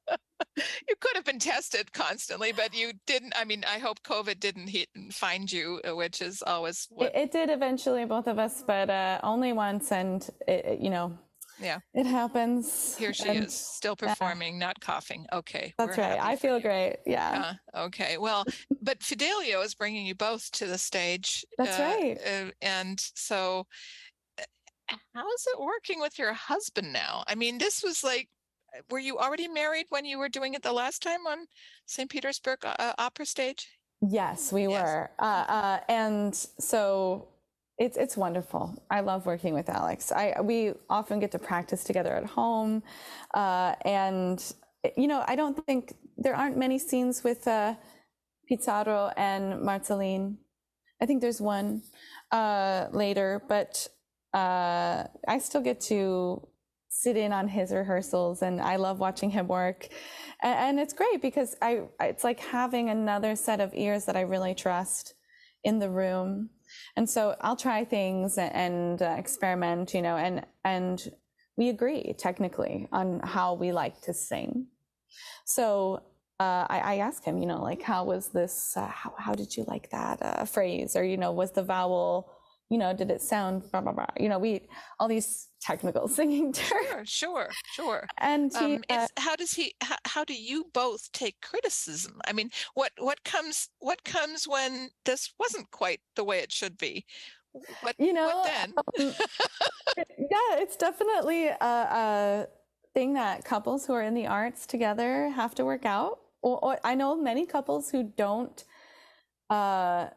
you could have been tested constantly, but you didn't. I mean, I hope COVID didn't hit and find you, uh, which is always what. It, it did eventually, both of us, but uh, only once. And, it, it, you know, Yeah. it happens. Here she And is, still performing, not coughing. Okay. That's we're right. happy I for feel you. great. Yeah. Uh, okay. Well, but Fidelio is bringing you both to the stage. That's uh, right. uh, and so, uh, how's it working with your husband now? I mean, this was like, uh, were you already married when you were doing it the last time on Saint Petersburg uh, Opera Stage? Yes, we Yes. were. Uh, uh, and so it's it's wonderful. I love working with Alex. I we often get to practice together at home, uh, and you know I don't think there aren't many scenes with uh, Pizarro and Marceline. I think there's one uh, later, but uh, I still get to sit in on his rehearsals, and I love watching him work. And, and it's great because I, it's like having another set of ears that I really trust in the room. And so I'll try things and uh, experiment, you know, and, and we agree technically on how we like to sing. So uh, I, I ask him, you know, like, how was this, uh, how, how did you like that uh, phrase? Or, you know, was the vowel, you know, did it sound blah, blah, blah? You know, we, all these technical singing terms. Sure, sure, sure. And he, um, uh, it's, how does he, how, how do you both take criticism? I mean, what, what comes, what comes when this wasn't quite the way it should be? What, you know, what then? um, yeah, it's definitely a, a thing that couples who are in the arts together have to work out. Or, or I know many couples who don't, uh,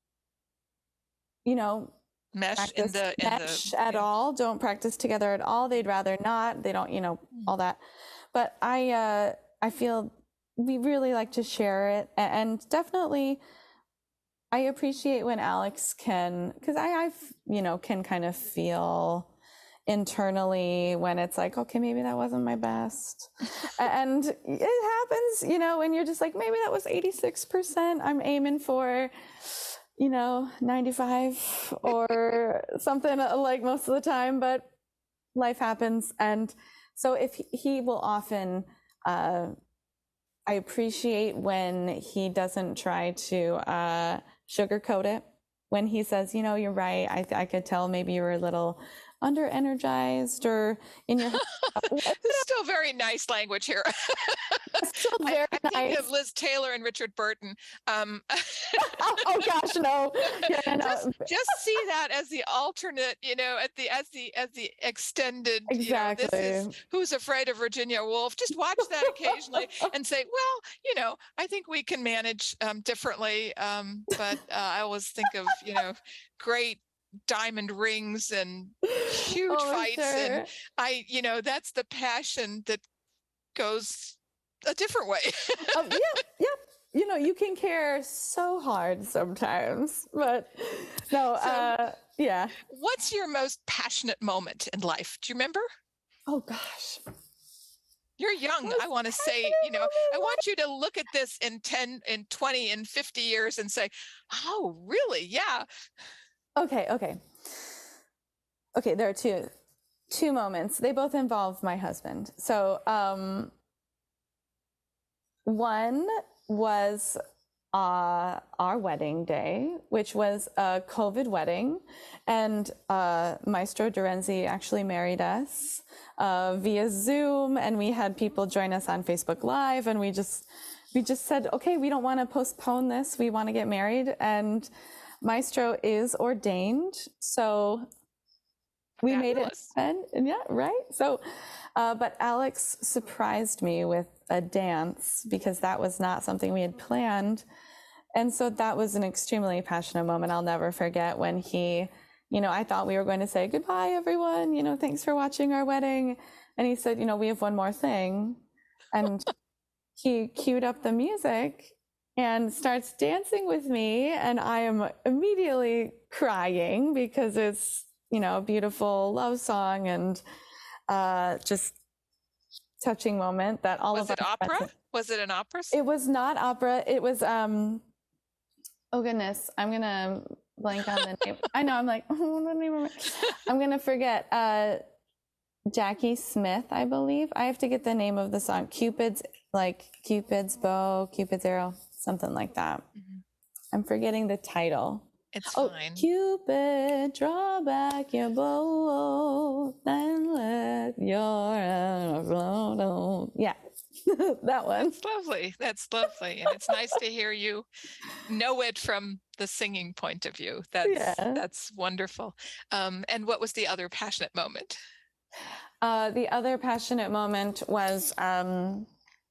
you know, mesh in the in mesh the, at yeah. all, don't practice together at all. They'd rather not. They don't, you know, all that. But I, uh, I feel we really like to share it, and definitely. I appreciate when Alex can, because I, I, you know, can kind of feel internally when it's like, okay, maybe that wasn't my best. And it happens, you know, when you're just like, maybe that was eighty-six percent. I'm aiming for, you know, ninety-five or something like most of the time, but life happens. And so if he, he will often, uh, I appreciate when he doesn't try to, uh, sugarcoat it. When he says, you know, you're right, I, I could tell maybe you were a little under energized or in your It's still very nice language here. Still very I, I think nice. of Liz Taylor and Richard Burton. Um, oh, oh gosh, no. Yeah, no. Just, just see that as the alternate, you know, at the as the as the extended. Exactly. You know, this is Who's Afraid of Virginia Woolf. Just watch that occasionally and say, well, you know, I think we can manage um, differently. Um, but uh, I always think of, you know, great diamond rings and huge Oh, fights, sure. and I, you know, that's the passion that goes a different way. um, yeah, yeah. You know, you can care so hard sometimes, but no, So- uh, yeah. What's your most passionate moment in life? Do you remember? Oh gosh. You're young. Most I want to say, you know, I want you to look at this in ten, in twenty, in fifty years and say, oh, really? Yeah. Okay, okay. Okay, there are two two moments. They both involve my husband. So, um one was uh our wedding day, which was a COVID wedding, and uh Maestro Dorenzi actually married us uh via Zoom, and we had people join us on Facebook Live, and we just we just said, okay, we don't want to postpone this. We want to get married, and Maestro is ordained, so we made it happen. And yeah, right. So, uh, but Alex surprised me with a dance because that was not something we had planned, and so that was an extremely passionate moment. I'll never forget when he, you know, I thought we were going to say goodbye, everyone. You know, thanks for watching our wedding, and he said, you know, we have one more thing, and he queued up the music and starts dancing with me, and I am immediately crying because it's, you know, a beautiful love song and uh, just touching moment that all Was of it our opera? friends- Was it an opera? It was not opera. It was, um, oh goodness, I'm gonna blank on the name. I know, I'm like, oh, I don't even remember. I'm gonna forget. Uh, Jackie Smith, I believe. I have to get the name of the song. Cupid's, like Cupid's bow, Cupid's arrow, something like that. Mhm. I'm forgetting the title. It's Oh, fine. Cupid, draw back your bow, then let your arrow float. Yeah, that one. That's lovely. That's lovely. And it's nice to hear you know it from the singing point of view. That's Yeah. that's wonderful. Um, and what was the other passionate moment? Uh, the other passionate moment was um,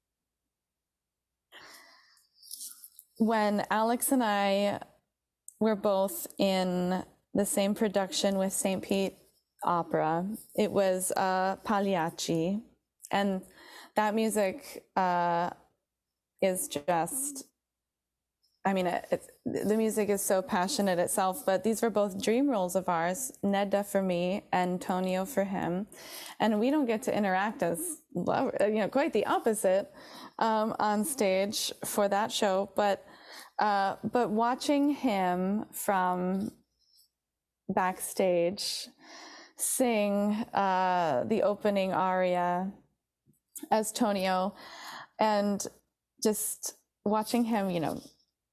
when Alex and I were both in the same production with Saint Pete Opera. It was uh, Pagliacci, and that music uh, is just, I mean, it, it's, the music is so passionate itself, but these were both dream roles of ours, Nedda for me and Tonio for him. And we don't get to interact as, you know, quite the opposite um, on stage for that show. But, uh, but watching him from backstage sing uh, the opening aria as Tonio, and just watching him, you know,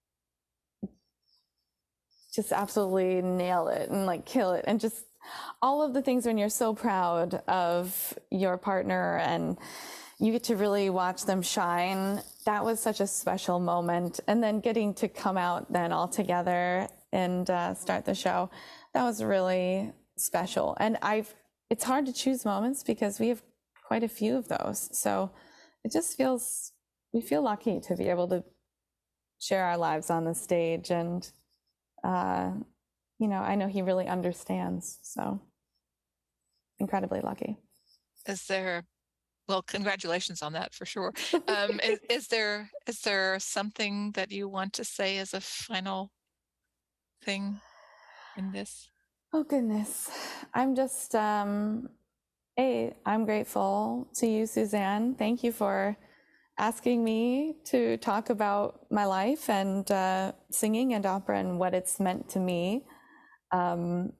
just absolutely nail it and like kill it, and just all of the things when you're so proud of your partner and you get to really watch them shine. That was such a special moment. And then getting to come out then all together and uh, start the show, that was really special. And I've, it's hard to choose moments because we have quite a few of those. So it just feels, we feel lucky to be able to share our lives on the stage. And Uh, you know, I know he really understands, so incredibly lucky. Is there, well, congratulations on that for sure. Um, is, is there is there something that you want to say as a final thing in this? Oh goodness, I'm just, um, hey, I'm grateful to you, Suzanne. Thank you for asking me to talk about my life and uh, singing and opera and what it's meant to me. Um,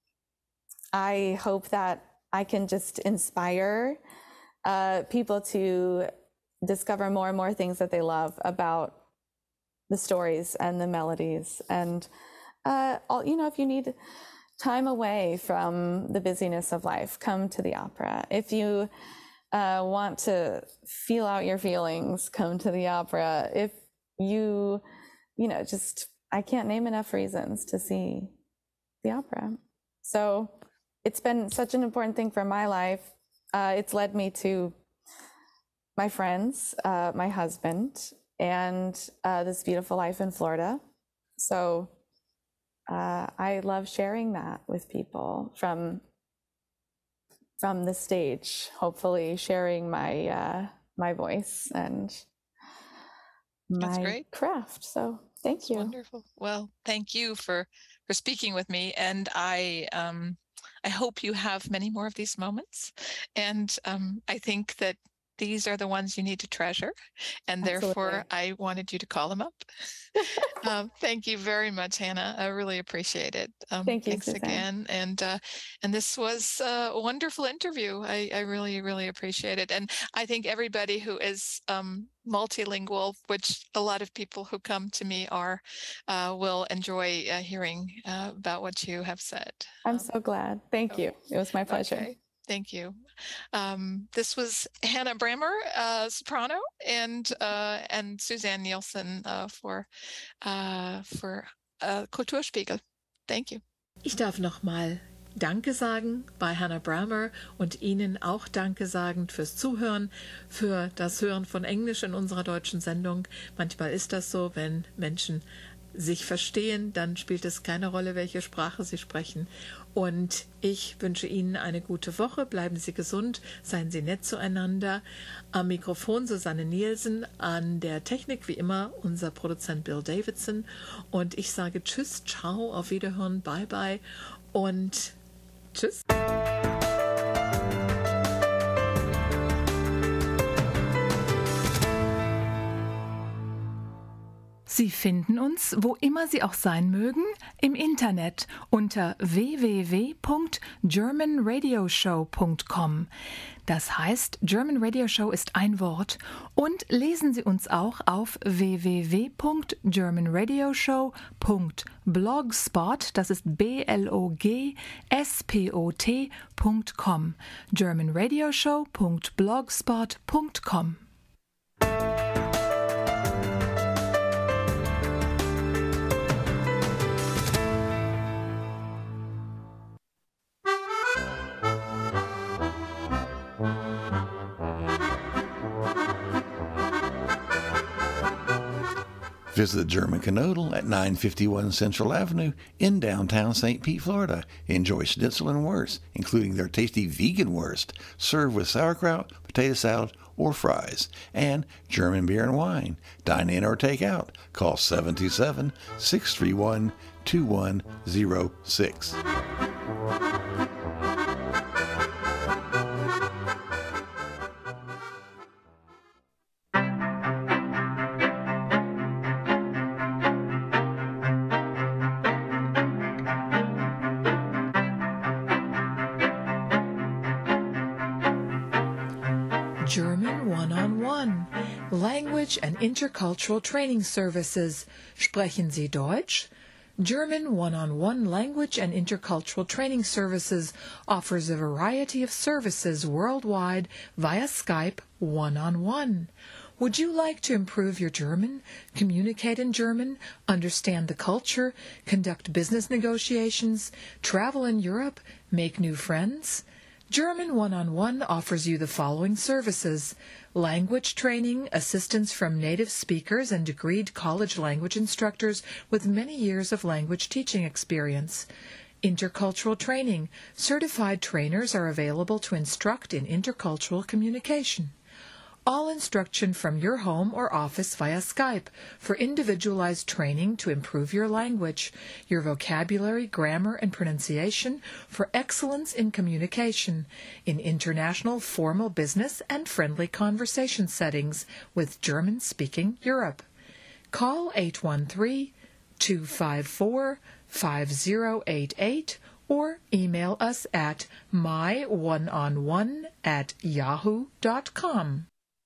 I hope that I can just inspire uh, people to discover more and more things that they love about the stories and the melodies. And, uh, all, you know, if you need time away from the busyness of life, come to the opera. If you Uh, want to feel out your feelings, come to the opera. If you, you know, just, I can't name enough reasons to see the opera. So it's been such an important thing for my life. Uh, it's led me to my friends, uh, my husband, and uh, this beautiful life in Florida. So uh, I love sharing that with people from from the stage, hopefully sharing my uh, my voice and That's my great. craft. So thank That's you. Wonderful. Well, thank you for for speaking with me, and I um, I hope you have many more of these moments. And um, I think that these are the ones you need to treasure, and therefore Absolutely. I wanted you to call them up. um, thank you very much, Hannah. I really appreciate it. Um, Thank you, thanks Suzanne. again. And uh, and this was a wonderful interview. I, I really, really appreciate it. And I think everybody who is um, multilingual, which a lot of people who come to me are, uh, will enjoy uh, hearing uh, about what you have said. I'm Um, so glad. Thank so- you. It was my pleasure. Okay. Thank you. Um, this was Hannah Brammer, uh, soprano, and uh, and Suzanne Nielsen uh, for uh, for uh, Kulturspiegel. Thank you. Ich darf nochmal Danke sagen bei Hannah Brammer und Ihnen auch Danke sagen fürs Zuhören, für das Hören von Englisch in unserer deutschen Sendung. Manchmal ist das so, wenn Menschen sich verstehen, dann spielt es keine Rolle, welche Sprache sie sprechen. Und ich wünsche Ihnen eine gute Woche. Bleiben Sie gesund, seien Sie nett zueinander. Am Mikrofon Susanne Nielsen, an der Technik wie immer unser Produzent Bill Davidson. Und ich sage Tschüss, Ciao, auf Wiederhören, Bye Bye und Tschüss. Sie finden uns, wo immer Sie auch sein mögen, im Internet unter w w w punkt german radio show punkt com. Das heißt, German Radio Show ist ein Wort. Und lesen Sie uns auch auf w w w punkt german radio show punkt blogspot, das ist B L O G S P O T punkt com. german radio show punkt blogspot punkt com. Visit the German Canodal at nine fifty-one Central Avenue in downtown Saint Pete, Florida. Enjoy schnitzel and wurst, including their tasty vegan wurst, served with sauerkraut, potato salad, or fries, and German beer and wine. Dine in or take out. Call seven two seven, six three one, two one zero six. German one-on-one, Language and Intercultural Training Services. Sprechen Sie Deutsch? German one-on-one Language and Intercultural Training Services offers a variety of services worldwide via Skype one-on-one. Would you like to improve your German, communicate in German, understand the culture, conduct business negotiations, travel in Europe, make new friends? German one-on-one offers you the following services: language training, assistance from native speakers and degreed college language instructors with many years of language teaching experience. Intercultural training. Certified trainers are available to instruct in intercultural communication. All instruction from your home or office via Skype for individualized training to improve your language, your vocabulary, grammar, and pronunciation for excellence in communication in international formal business and friendly conversation settings with German-speaking Europe. Call eight one three, two five four, five zero eight eight or email us at my one on one at yahoo dot com.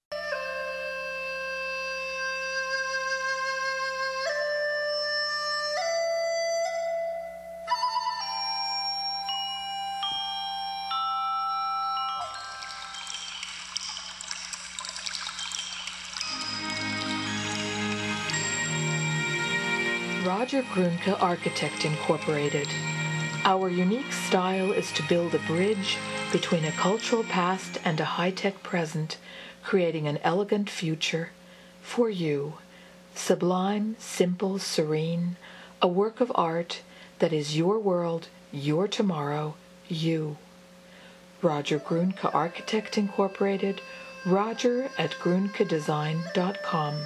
Roger Grunke Architect Incorporated. Our unique style is to build a bridge between a cultural past and a high-tech present, creating an elegant future for you. Sublime, simple, serene, a work of art that is your world, your tomorrow, you. Roger Grunke Architect Incorporated, roger at grunke design dot com.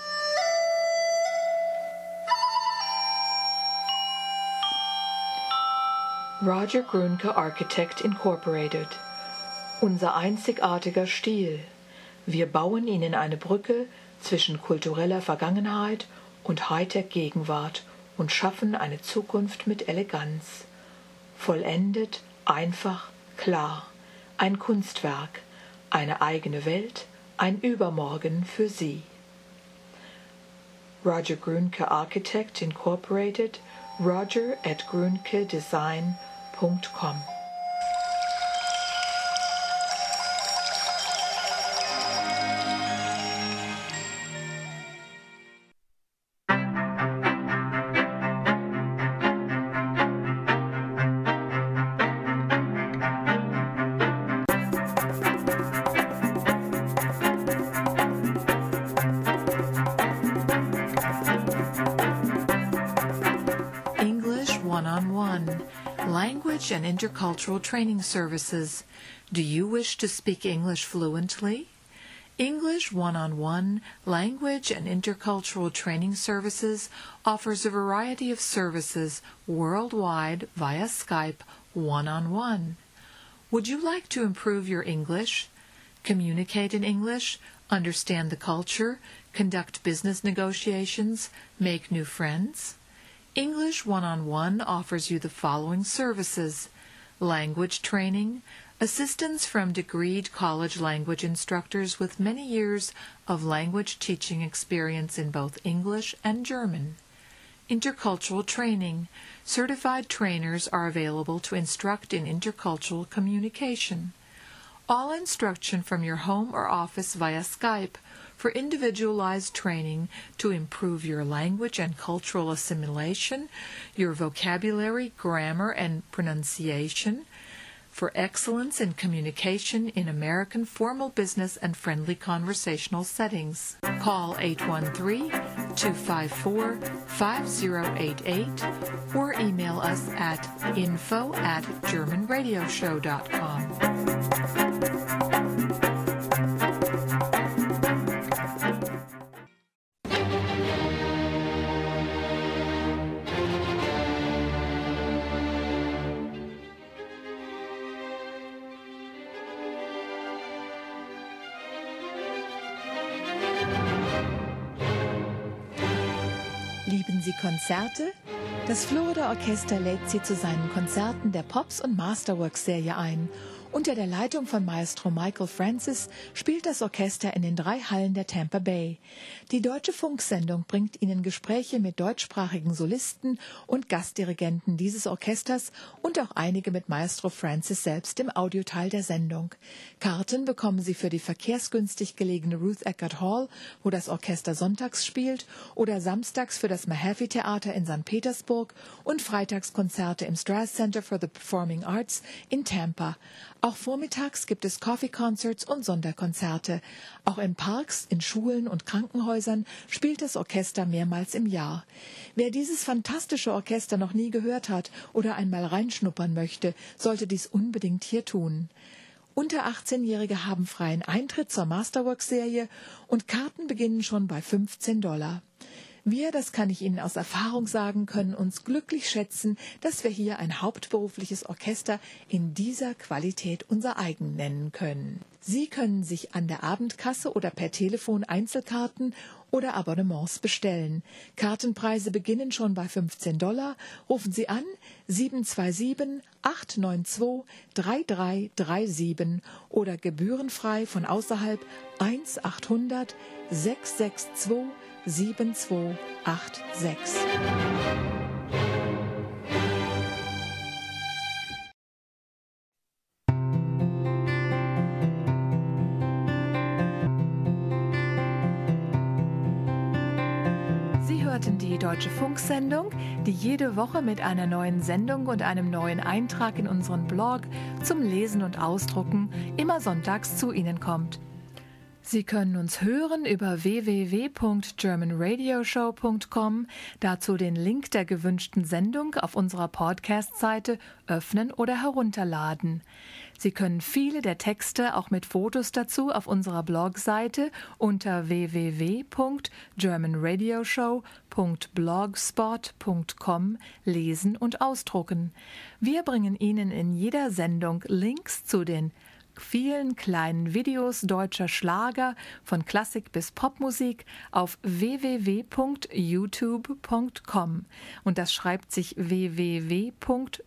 Roger Grunke Architect Incorporated. Unser einzigartiger Stil. Wir bauen Ihnen eine Brücke zwischen kultureller Vergangenheit und Hightech-Gegenwart und schaffen eine Zukunft mit Eleganz. Vollendet, einfach, klar. Ein Kunstwerk, eine eigene Welt, ein Übermorgen für Sie. Roger Grunke Architect Incorporated, roger at grunke design dot com. One-on-one, Language and Intercultural Training Services. Do you wish to speak English fluently? English One-on-one, Language and Intercultural Training Services offers a variety of services worldwide via Skype one-on-one. Would you like to improve your English, communicate in English, understand the culture, conduct business negotiations, make new friends? English One-on-one offers you the following services: language training, assistance from degreed college language instructors with many years of language teaching experience in both English and German. Intercultural training. Certified trainers are available to instruct in intercultural communication. All instruction from your home or office via Skype for individualized training to improve your language and cultural assimilation, your vocabulary, grammar, and pronunciation, for excellence in communication in American formal business and friendly conversational settings. Call eight one three, two five four, five zero eight eight or email us at info at german radio show dot com. Sie Konzerte? Das Florida Orchester lädt Sie zu seinen Konzerten der Pops- und Masterworks-Serie ein. Unter der Leitung von Maestro Michael Francis spielt das Orchester in den drei Hallen der Tampa Bay. Die Deutsche Funksendung bringt Ihnen Gespräche mit deutschsprachigen Solisten und Gastdirigenten dieses Orchesters und auch einige mit Maestro Francis selbst im Audioteil der Sendung. Karten bekommen Sie für die verkehrsgünstig gelegene Ruth Eckerd Hall, wo das Orchester sonntags spielt, oder samstags für das Mahaffey Theater in Sankt Petersburg und Freitagskonzerte im Strass Center for the Performing Arts in Tampa. Auch vormittags gibt es Coffee Concerts und Sonderkonzerte. Auch in Parks, in Schulen und Krankenhäusern spielt das Orchester mehrmals im Jahr. Wer dieses fantastische Orchester noch nie gehört hat oder einmal reinschnuppern möchte, sollte dies unbedingt hier tun. Unter achtzehnjährige haben freien Eintritt zur Masterworks-Serie und Karten beginnen schon bei fünfzehn Dollar. Wir, das kann ich Ihnen aus Erfahrung sagen, können uns glücklich schätzen, dass wir hier ein hauptberufliches Orchester in dieser Qualität unser eigen nennen können. Sie können sich an der Abendkasse oder per Telefon Einzelkarten oder Abonnements bestellen. Kartenpreise beginnen schon bei fünfzehn Dollar. Rufen Sie an sieben zwei sieben, acht neun zwei, drei drei drei sieben oder gebührenfrei von außerhalb eins achthundert, sechs sechs zwei, sieben zwei acht sechs. Sie hörten die Deutsche Funksendung, die jede Woche mit einer neuen Sendung und einem neuen Eintrag in unseren Blog zum Lesen und Ausdrucken immer sonntags zu Ihnen kommt. Sie können uns hören über w w w punkt german radio show punkt com, dazu den Link der gewünschten Sendung auf unserer Podcast-Seite öffnen oder herunterladen. Sie können viele der Texte auch mit Fotos dazu auf unserer Blogseite unter w w w punkt german radio show punkt blogspot punkt com lesen und ausdrucken. Wir bringen Ihnen in jeder Sendung Links zu den vielen kleinen Videos deutscher Schlager von Klassik bis Popmusik auf w w w punkt youtube punkt com und das schreibt sich w w w punkt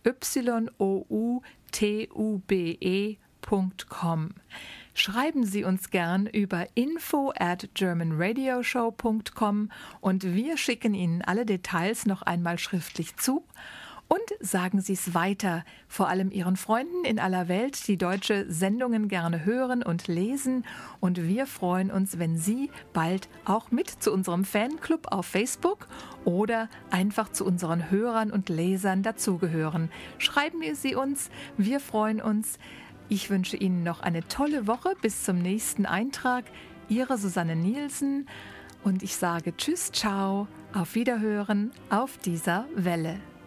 youtube punkt com. Schreiben Sie uns gern über info at german radio show punkt com und wir schicken Ihnen alle Details noch einmal schriftlich zu. Und sagen Sie es weiter, vor allem Ihren Freunden in aller Welt, die deutsche Sendungen gerne hören und lesen. Und wir freuen uns, wenn Sie bald auch mit zu unserem Fanclub auf Facebook oder einfach zu unseren Hörern und Lesern dazugehören. Schreiben Sie uns, wir freuen uns. Ich wünsche Ihnen noch eine tolle Woche. Bis zum nächsten Eintrag. Ihre Susanne Nielsen. Und ich sage Tschüss, ciao, auf Wiederhören auf dieser Welle.